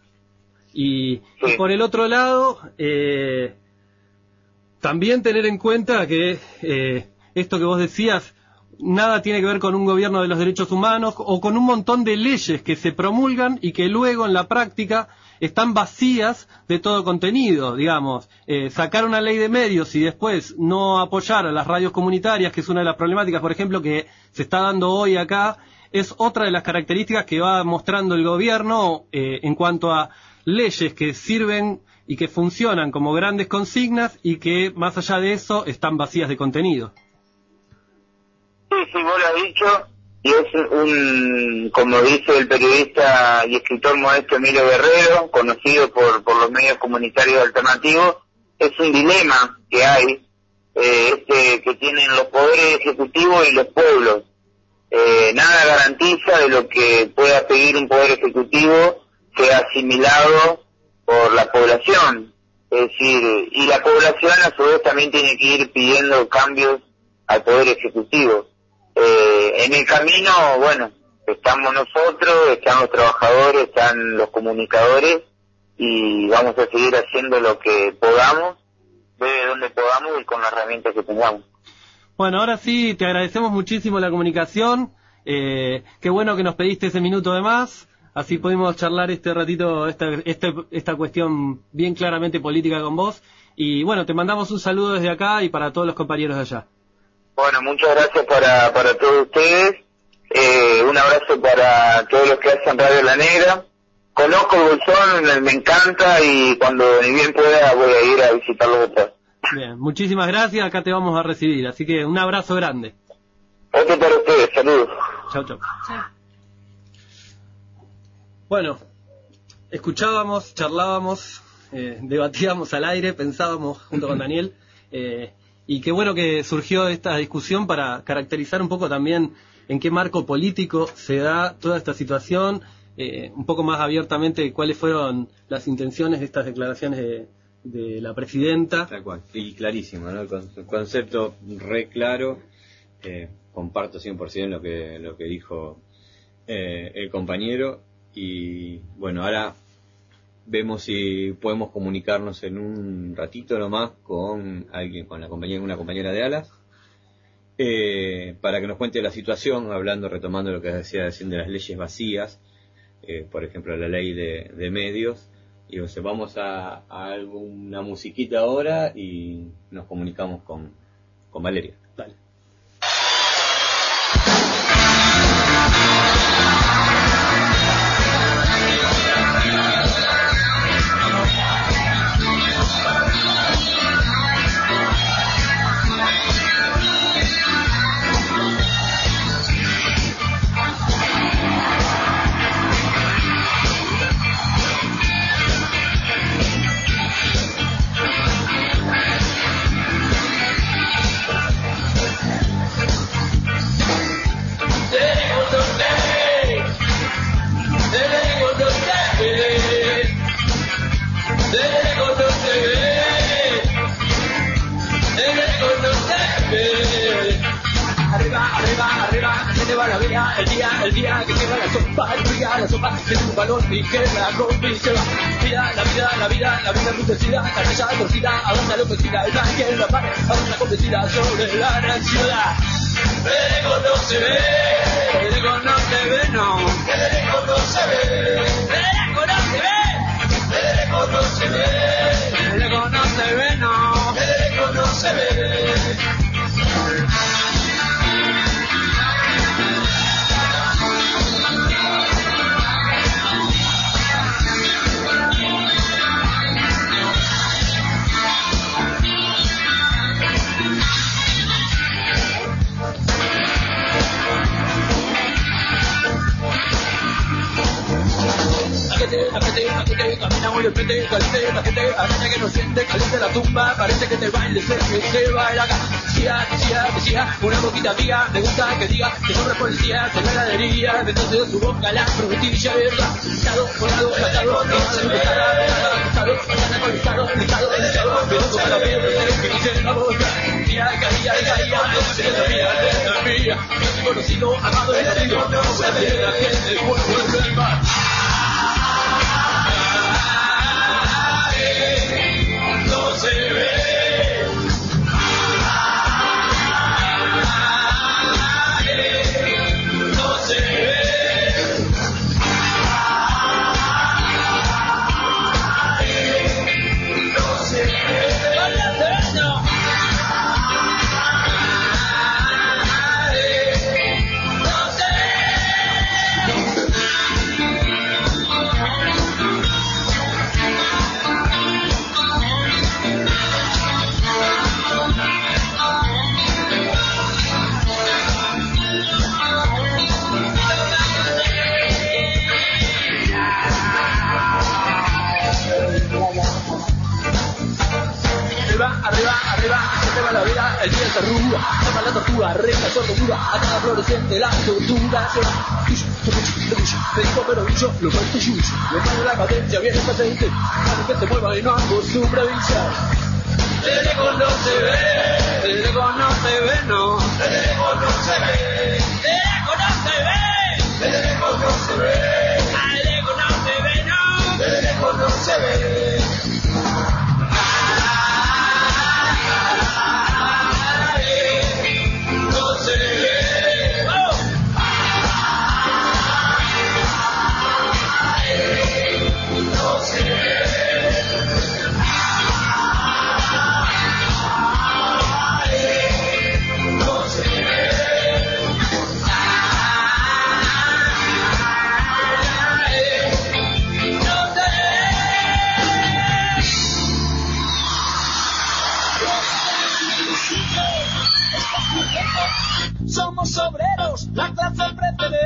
Y, y por el otro lado, eh, también tener en cuenta que eh, esto que vos decías, nada tiene que ver con un gobierno de los derechos humanos o con un montón de leyes que se promulgan y que luego en la práctica están vacías de todo contenido, digamos. Eh, sacar una ley de medios y después no apoyar a las radios comunitarias, que es una de las problemáticas, por ejemplo, que se está dando hoy acá, es otra de las características que va mostrando el gobierno eh, en cuanto a leyes que sirven y que funcionan como grandes consignas y que, más allá de eso, están vacías de contenido. Sí, sí, vos lo has dicho, y es un, como dice el periodista y escritor Modesto Emilio Guerrero, conocido por, por los medios comunitarios alternativos, es un dilema que hay, eh, este que tienen los poderes ejecutivos y los pueblos. Eh, nada garantiza de lo que pueda pedir un poder ejecutivo sea asimilado por la población. Es decir, y la población a su vez también tiene que ir pidiendo cambios al poder ejecutivo. Eh, en el camino, bueno, estamos nosotros, están los trabajadores, están los comunicadores, y vamos a seguir haciendo lo que podamos, desde donde podamos y con las herramientas que tengamos. Bueno, ahora sí, te agradecemos muchísimo la comunicación, eh, qué bueno que nos pediste ese minuto de más, así pudimos charlar este ratito, esta, este, esta cuestión bien claramente política con vos, Y bueno, te mandamos un saludo desde acá y para todos los compañeros de allá. Bueno, muchas gracias para, para todos ustedes. Eh, un abrazo para todos los que hacen Radio La Negra. Conozco el Bolsón, me encanta y cuando ni bien pueda voy a ir a visitarlo después. Bien, muchísimas gracias, acá te vamos a recibir, así que un abrazo grande. Otro para ustedes, saludos. Chau, chau. Bueno, escuchábamos, charlábamos, eh, debatíamos al aire, pensábamos junto con Daniel, eh, y qué bueno que surgió esta discusión para caracterizar un poco también en qué marco político se da toda esta situación, eh, un poco más abiertamente cuáles fueron las intenciones de estas declaraciones de, de la presidenta. Tal cual, y clarísimo, ¿no? El, con, el concepto re claro, eh, comparto cien por ciento lo que, lo que dijo eh, el compañero, y bueno, ahora vemos si podemos comunicarnos en un ratito nomás con alguien, con la compañera, una compañera de Alas, eh, para que nos cuente la situación, hablando, retomando lo que decía de las leyes vacías, eh, por ejemplo la ley de, de medios. Y o sea, vamos a, a alguna musiquita ahora y nos comunicamos con, con Valeria. Dale. El día, el día que queda la sopa, el día, la sopa, que es un balón y que la rompe y se va. Vida, la vida, la vida, la vida embutecida, la raya torcida, avanza la ofrecida, el tanque en la pared, avanza convencida sobre la ciudad. Federico no se ve, Federico no se ve, no. Federico no se ve, Federico no se ve, Federico no se ve, Federico no se ve, no. Federico no se ve. La gente, la gente camina muy de frente, caliente, la gente araña que no siente, caliente la tumba, parece que te baile, se, que se baila acá. Decía, decía, decía, una boquita amiga, me gusta que diga que son policías en la heladería, entonces de su boca la prometilla verdad. Estado, colado, catado, no se me está estado, mañana conectado, estado, estado, pero como la piel que dice la boca. Día, caía, caía, no se me sabía, de mía, no soy conocido, amado y querido, no puede tener la gente, vuelve el mar. No se ve, no se ve, no se ve, no. Arriba, arriba, se te va la vida, el día se arruga, toma la tortuga, reina sordura, a cada fluorescente la tortura se va. Tuyo, tuyo, tuyo, fresco pero bicho, lo más tuyo, lo más de la cadencia viene presente, para que se mueva y no acostumbra a avisar. El ego no se ve, el ego no se ve, no. El ego no se ve, el ego no se ve, el ego no se ve, el ego no se ve, no. El ego no se ve. Somos obreros, la clase preferente.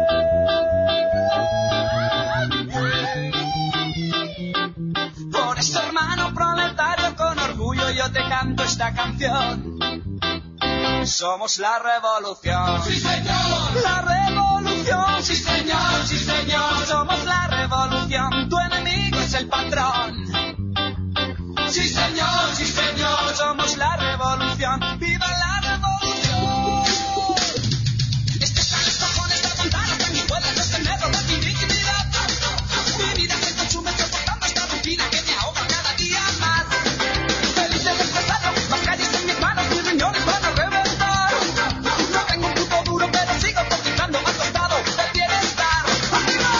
Por eso, hermano proletario, con orgullo yo te canto esta canción. Somos la revolución. Sí, señor. La revolución. Sí, señor. Sí, señor. Somos la revolución. Tu enemigo es el patrón. Sí, señor. Sí, señor. Somos la revolución. ¡Viva la revolución! Este es el cojones de montaña que mi pueblo no se me roba mi dignidad. Mi vida se consume soportando esta rutina que me ahoga cada día más. Feliz de expresarlo, las calles en mis manos, mis riñones van a reventar. No tengo un puto duro, pero sigo cotizando al costado del bienestar. ¡Arriba!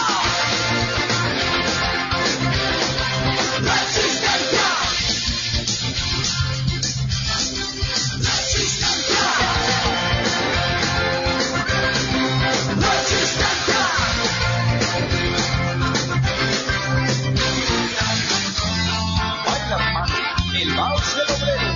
¡Resistencia! ¡Resistencia! ¡Resistencia! Baila, hermano, el vals del obrero.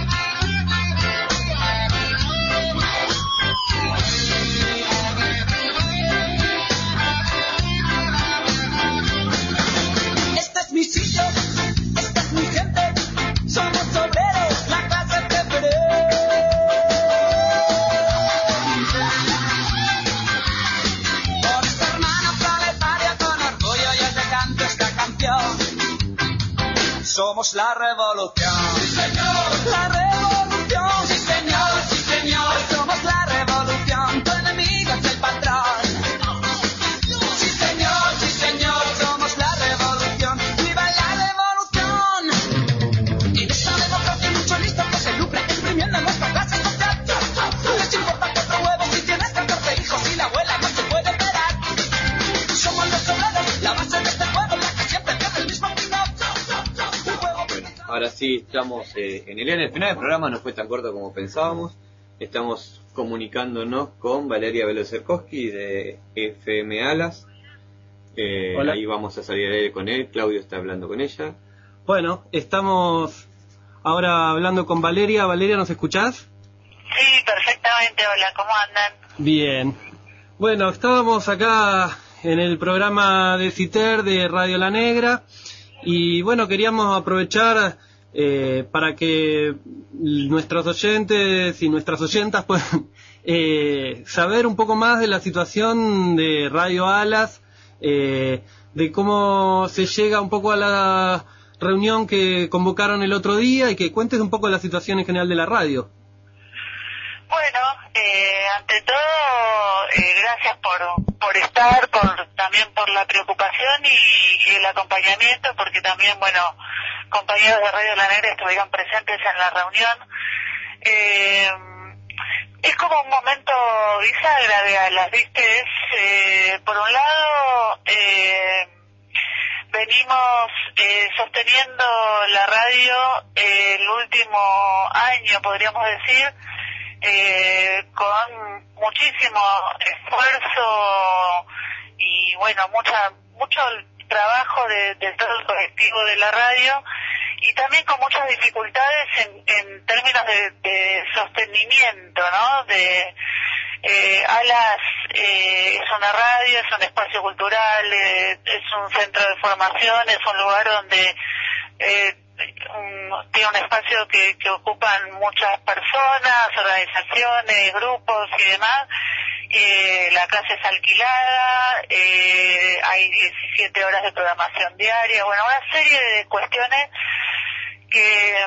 Este es mi sitio, esta es mi gente, somos obreros, la clase preferente. Por eso, hermano proletario, con orgullo yo te canto esta canción. Somos la revolución. Sí, señor. La revolución. Sí, señor. Sí, señor. Somos la revolución. Tu enemigo es el patrón. Sí, señor. Sí, señor. Somos la revolución. ¡Viva la revolución! En esta democracia hay mucho listo que se lucra exprimiendo nuestra clase social. Les importa cuatro huevos si tienes catorce hijos y la abuela no se puede esperar. Somos los obreros, la base de este pueblo, la que siempre pierde el mismo final. Ahora sí, estamos eh, en el, en el final del programa, no fue tan corto como pensábamos. Estamos comunicándonos con Valeria Belozerkowski de F M Alas. Eh, Hola. Ahí vamos a salir al aire con él. Claudio está hablando con ella. Bueno, estamos ahora hablando con Valeria. Valeria, ¿nos escuchás? Sí, perfectamente. Hola, ¿cómo andan? Bien. Bueno, estábamos acá en el programa de CITER de Radio La Negra y bueno, queríamos aprovechar eh, para que nuestros oyentes y nuestras oyentas puedan eh, saber un poco más de la situación de Radio Alas, eh, de cómo se llega un poco a la reunión que convocaron el otro día y que cuentes un poco de la situación en general de la radio. Bueno, eh, ante todo, eh, gracias por, por estar, por también por la preocupación y, y el acompañamiento, porque también, bueno, compañeros de Radio La Negra estuvieron presentes en la reunión. Eh, es como un momento bisagra de Alas, ¿viste? Es, eh, por un lado, eh, venimos eh, sosteniendo la radio eh, el último año, podríamos decir, eh, con muchísimo esfuerzo y bueno, mucha mucho trabajo de, de todo el colectivo de la radio y también con muchas dificultades en, en términos de, de sostenimiento, ¿no? De eh, Alas eh, es una radio, es un espacio cultural, eh, es un centro de formación, es un lugar donde eh, un, tiene un espacio que, que ocupan muchas personas, organizaciones, grupos y demás. Eh, la casa es alquilada, eh, hay diecisiete horas de programación diaria, bueno, una serie de cuestiones que,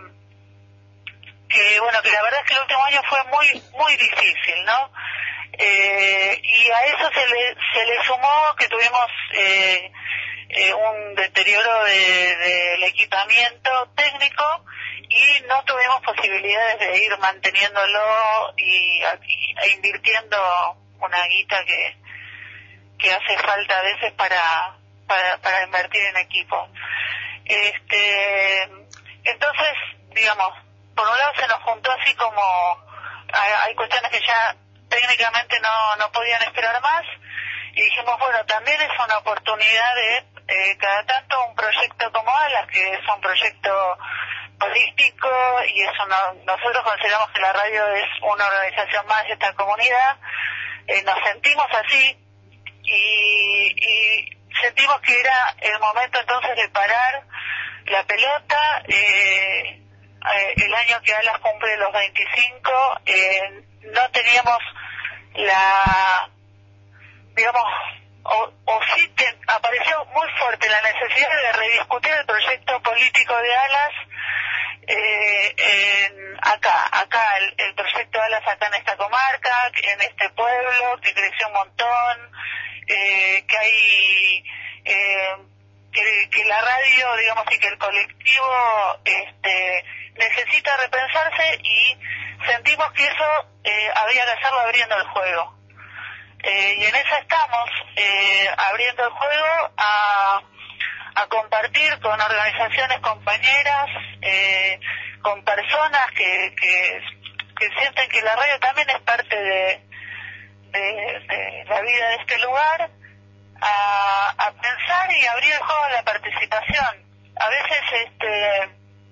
que bueno, que la verdad es que el último año fue muy muy difícil, ¿no? Eh, y a eso se le, se le sumó que tuvimos eh, eh, un deterioro de, del equipamiento técnico y no tuvimos posibilidades de ir manteniéndolo y, y e invirtiendo una guita que que hace falta a veces para para, para invertir en equipo. Este, entonces, digamos, por un lado se nos juntó así como hay, hay cuestiones que ya técnicamente no no podían esperar más y dijimos, bueno, también es una oportunidad de eh, cada tanto un proyecto como Alas, que es un proyecto político y eso no, nosotros consideramos que la radio es una organización más de esta comunidad, eh, nos sentimos así y, y sentimos que era el momento entonces de parar la pelota. eh, eh, el año que Alas cumple los veinticinco, eh, no teníamos la, digamos, o, o sí te, apareció muy fuerte la necesidad de rediscutir el proyecto político de Alas, eh, en, acá, acá el, el proyecto de Alas acá en esta comarca, en este pueblo que creció un montón, eh, que hay, eh, que, que la radio, digamos, y que el colectivo, este, necesita repensarse y sentimos que eso eh, había que hacerlo abriendo el juego. Eh, y en eso estamos, eh, abriendo el juego a, a compartir con organizaciones compañeras, eh, con personas que, que, que sienten que la radio también es parte de, de, de la vida de este lugar, a, a pensar y abrir el juego a la participación. A veces, este,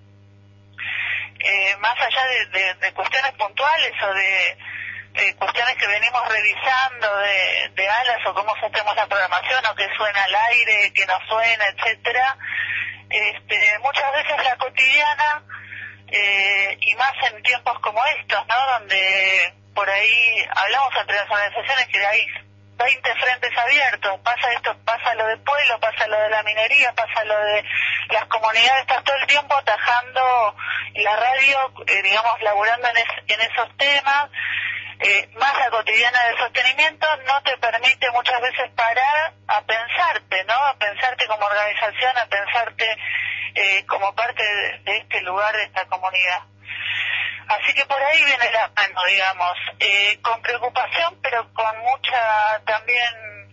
eh, más allá de, de, de cuestiones puntuales o de Eh, cuestiones que venimos revisando de, de Alas o cómo hacemos la programación o que suena al aire, que no suena, etcétera, este, muchas veces la cotidiana, eh, y más en tiempos como estos, ¿no? Donde por ahí hablamos entre las organizaciones que hay veinte frentes abiertos, pasa esto, pasa lo de pueblo, pasa lo de la minería, pasa lo de las comunidades, estás todo el tiempo atajando la radio, eh, digamos, laburando en, es, en esos temas. Eh, más la cotidiana del sostenimiento no te permite muchas veces parar a pensarte, ¿no? A pensarte como organización, a pensarte eh, como parte de, de este lugar, de esta comunidad. Así que por ahí viene la mano, digamos, eh, con preocupación, pero con mucha también,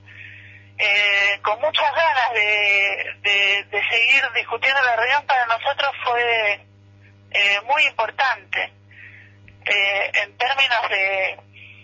eh, con muchas ganas de, de, de seguir discutiendo. La reunión para nosotros fue eh, muy importante. Eh, en términos de,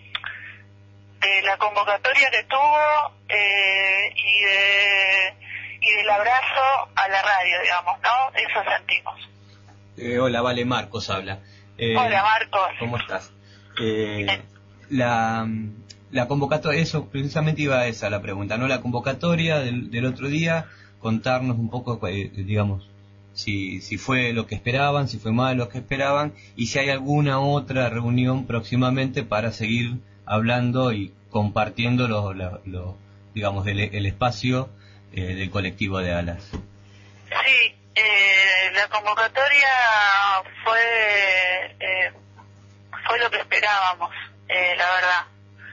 de la convocatoria que tuvo eh, y de y del abrazo a la radio, digamos, ¿no? Eso sentimos. Eh, hola, Vale, Marcos habla. Eh, hola, Marcos. ¿Cómo estás? Eh, la, la convocatoria, eso precisamente iba a esa la pregunta, ¿no? La convocatoria del, del otro día, contarnos un poco, eh, digamos, Si, si fue lo que esperaban, si fue mal lo que esperaban, y si hay alguna otra reunión próximamente para seguir hablando y compartiendo lo, lo, lo digamos, el, el espacio eh, del colectivo de Alas. Sí, eh, la convocatoria fue eh, fue lo que esperábamos, eh, la verdad.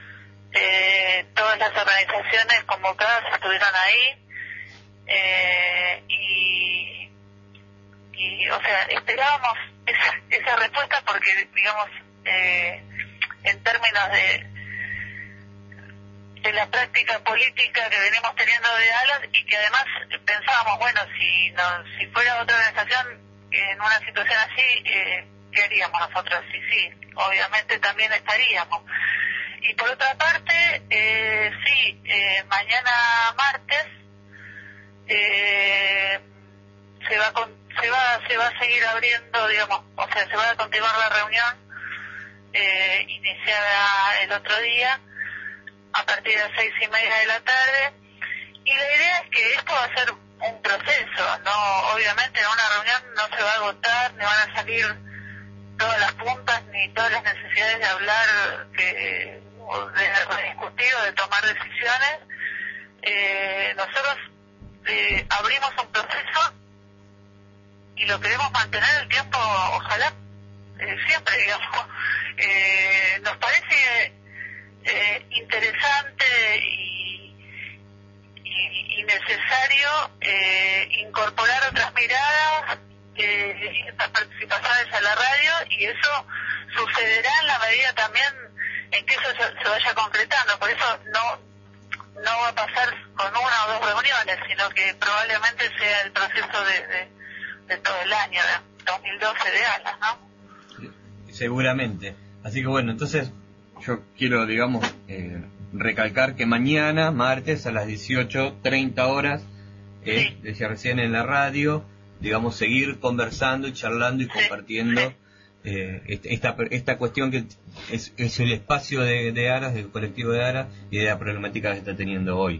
Eh, todas las organizaciones convocadas estuvieron ahí, eh, y y o sea esperábamos esa, esa respuesta porque digamos eh, en términos de de la práctica política que venimos teniendo de Alas y que además pensábamos, bueno, si no, si fuera otra organización en una situación así, eh, ¿qué haríamos nosotros? Sí, sí, obviamente también estaríamos. Y por otra parte, eh, sí, eh, mañana martes eh, se va con se va se va a seguir abriendo, digamos, o sea, se va a continuar la reunión eh, iniciada el otro día a partir de las seis y media de la tarde, y la idea es que esto va a ser un proceso, no, obviamente en una reunión no se va a agotar, ni van a salir todas las puntas ni todas las necesidades de hablar, que o de rediscutir o de tomar decisiones. Eh, nosotros eh, abrimos un proceso y lo queremos mantener el tiempo, ojalá, eh, siempre, digamos. Eh, nos parece eh, interesante y, y, y necesario eh, incorporar otras miradas eh, y otras participaciones a la radio, y eso sucederá en la medida también en que eso se, se vaya concretando. Por eso no no va a pasar con una o dos reuniones, sino que probablemente sea el proceso de, de de todo el año de dos mil doce de Alas, ¿no? Seguramente. Así que bueno, entonces yo quiero, digamos, eh, recalcar que mañana, martes, a las dieciocho treinta horas, eh, sí. decía recién en la radio, digamos, seguir conversando y charlando y compartiendo eh, esta, esta cuestión que es, es el espacio de, de Aras, del colectivo de Aras y de la problemática que está teniendo hoy.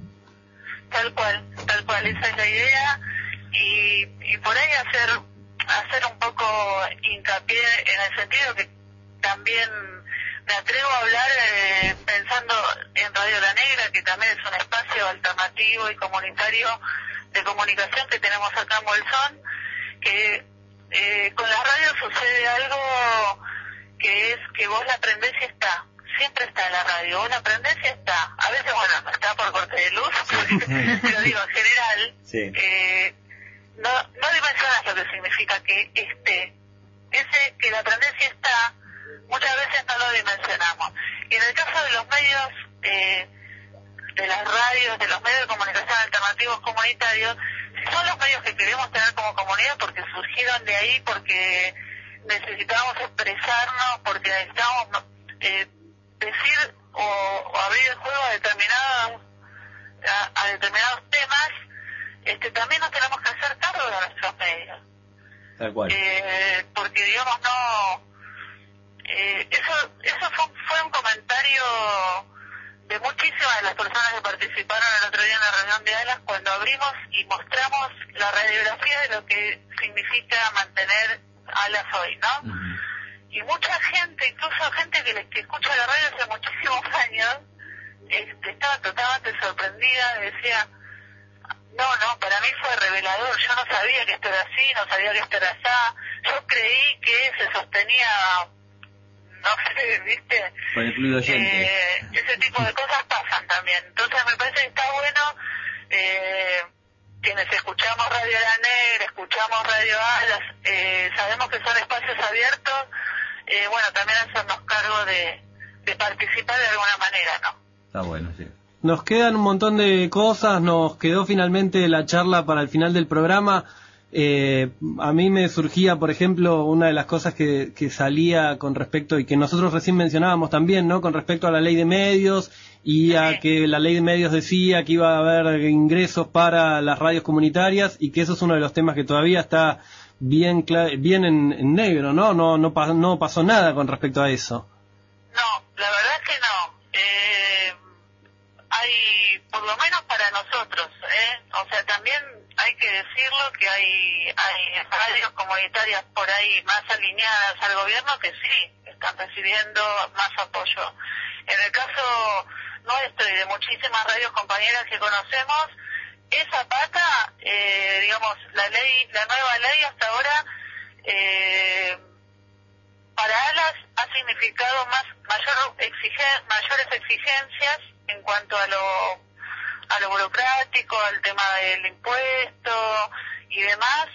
Tal cual, tal cual, esa es la idea, y, y por ahí hacer hacer un poco hincapié en el sentido que también me atrevo a hablar eh, pensando en Radio La Negra, que también es un espacio alternativo y comunitario de comunicación que tenemos acá en Bolsón, que eh, con las radios sucede algo que es que vos la aprendés y está, siempre está en la radio, vos la aprendés y está, a veces bueno, no está por corte de luz, pero digo, en general, sí. eh, no, no dimensionas lo que significa que esté, ese que la aprendés y está, muchas veces no lo dimensionamos. Y en el caso de los medios, eh, de las radios, de los medios de comunicación alternativos comunitarios, si son los medios que queremos tener como comunidad porque surgieron de ahí, porque necesitábamos expresarnos, porque necesitábamos eh, decir o, o abrir el juego a determinados, a, a determinados temas, este, también nos tenemos que hacer cargo de nuestros medios. Tal cual. Eh, porque digamos no... Eh, eso eso fue, fue un comentario de muchísimas de las personas que participaron el otro día en la reunión de Alas cuando abrimos y mostramos la radiografía de lo que significa mantener Alas hoy, ¿no? Uh-huh. Y mucha gente, incluso gente que, que escucha la radio hace muchísimos años, este, estaba totalmente sorprendida, decía, no, no, para mí fue revelador, yo no sabía que esto era así, no sabía que esto era así, yo creí que se sostenía... no sé, ¿viste? Con el club oyente. Eh, ese tipo de cosas pasan también. Entonces me parece que está bueno, eh, quienes escuchamos Radio La Negra, escuchamos Radio Alas, eh, sabemos que son espacios abiertos, eh, bueno, también hacernos cargo de, de participar de alguna manera, ¿no? Está bueno, sí. Nos quedan un montón de cosas, nos quedó finalmente la charla para el final del programa. Eh, a mí me surgía, por ejemplo, una de las cosas que, que salía con respecto, y que nosotros recién mencionábamos también, ¿no? Con respecto a la ley de medios, y a que la ley de medios decía que iba a haber ingresos para las radios comunitarias, y que eso es uno de los temas que todavía está bien bien en, en negro, ¿no? No, no, pa- no pasó nada con respecto a eso. No, la verdad es que no. Eh, hay, por lo menos para nosotros, ¿eh? O sea, también hay que decirlo que hay, hay radios comunitarias por ahí más alineadas al gobierno que sí están recibiendo más apoyo. En el caso nuestro y de muchísimas radios compañeras que conocemos, esa pata, eh, digamos, la ley, la nueva ley hasta ahora, eh, para Alas ha significado más, mayor exigen, mayores exigencias en cuanto a lo a lo burocrático, al tema del impuesto y demás,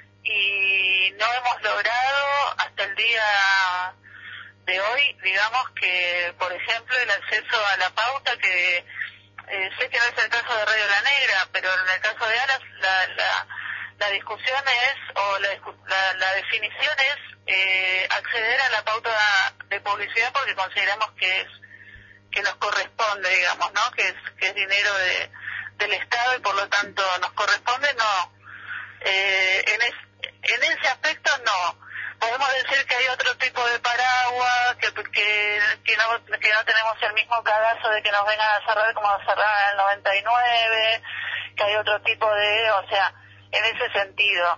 y no hemos logrado hasta el día de hoy, digamos, que, por ejemplo, el acceso a la pauta, que eh, sé que no es el caso de Radio La Negra, pero en el caso de Alas, la, la, la discusión es, o la, la, la definición es eh, acceder a la pauta de publicidad porque consideramos que es que nos corresponde, digamos, ¿no? Que es que es dinero de, del Estado y por lo tanto nos corresponde, no. Eh, en, es, en ese aspecto no. Podemos decir que hay otro tipo de paraguas, que, que, que, no, que no tenemos el mismo cagazo de que nos vengan a cerrar como nos cerraron en el noventa y nueve, que hay otro tipo de, o sea, en ese sentido.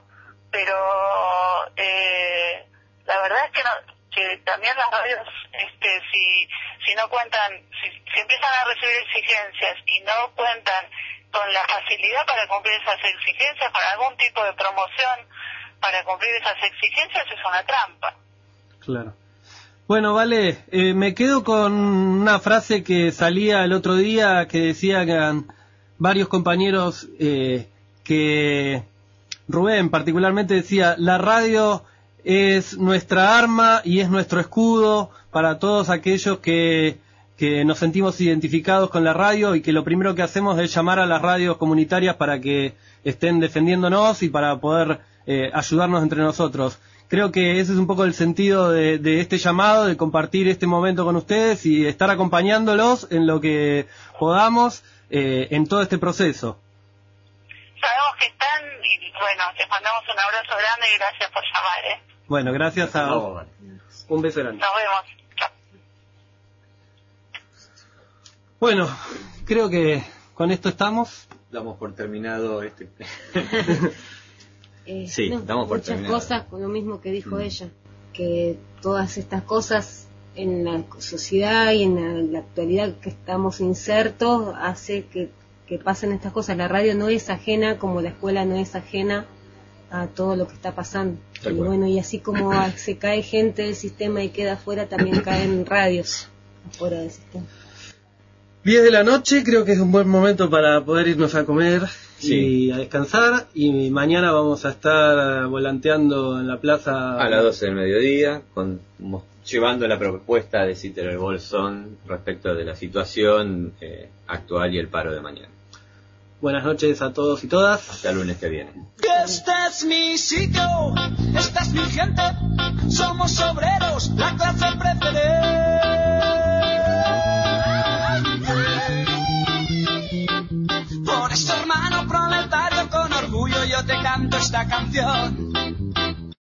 Pero eh, la verdad es que no, que también las radios, este, si si no cuentan, si, si empiezan a recibir exigencias y no cuentan con la facilidad para cumplir esas exigencias, con algún tipo de promoción para cumplir esas exigencias, es una trampa. Claro. Bueno, vale, eh, me quedo con una frase que salía el otro día que decía que eran varios compañeros eh, que Rubén particularmente decía, la radio es nuestra arma y es nuestro escudo para todos aquellos que, que nos sentimos identificados con la radio y que lo primero que hacemos es llamar a las radios comunitarias para que estén defendiéndonos y para poder eh, ayudarnos entre nosotros. Creo que ese es un poco el sentido de, de este llamado, de compartir este momento con ustedes y estar acompañándolos en lo que podamos eh, en todo este proceso. Sabemos que están y bueno, les mandamos un abrazo grande y gracias por llamar, ¿eh? Bueno, gracias a vos. Un beso grande. Nos vemos. Chao. Bueno, creo que con esto estamos. Damos por terminado este. Eh, sí, no, damos por muchas terminado. cosas con lo mismo que dijo Mm. ella, que todas estas cosas en la sociedad y en la, la actualidad que estamos insertos hace que, que pasen estas cosas. La radio no es ajena, como la escuela no es ajena a todo lo que está pasando. Tal Y cual. bueno, y así como se cae gente del sistema y queda afuera, también caen radios afuera del sistema. diez de la noche, creo que es un buen momento para poder irnos a comer Sí. y a descansar. Y mañana vamos a estar volanteando en la plaza A las doce del mediodía, con, mo- llevando la propuesta de Citer el Bolsón respecto de la situación eh, actual y el paro de mañana. Buenas noches a todos y todas. Hasta el lunes que viene. Este es mi sitio, esta es mi gente, somos obreros, la clase preferente. Por eso, hermano proletario, con orgullo yo te canto esta canción.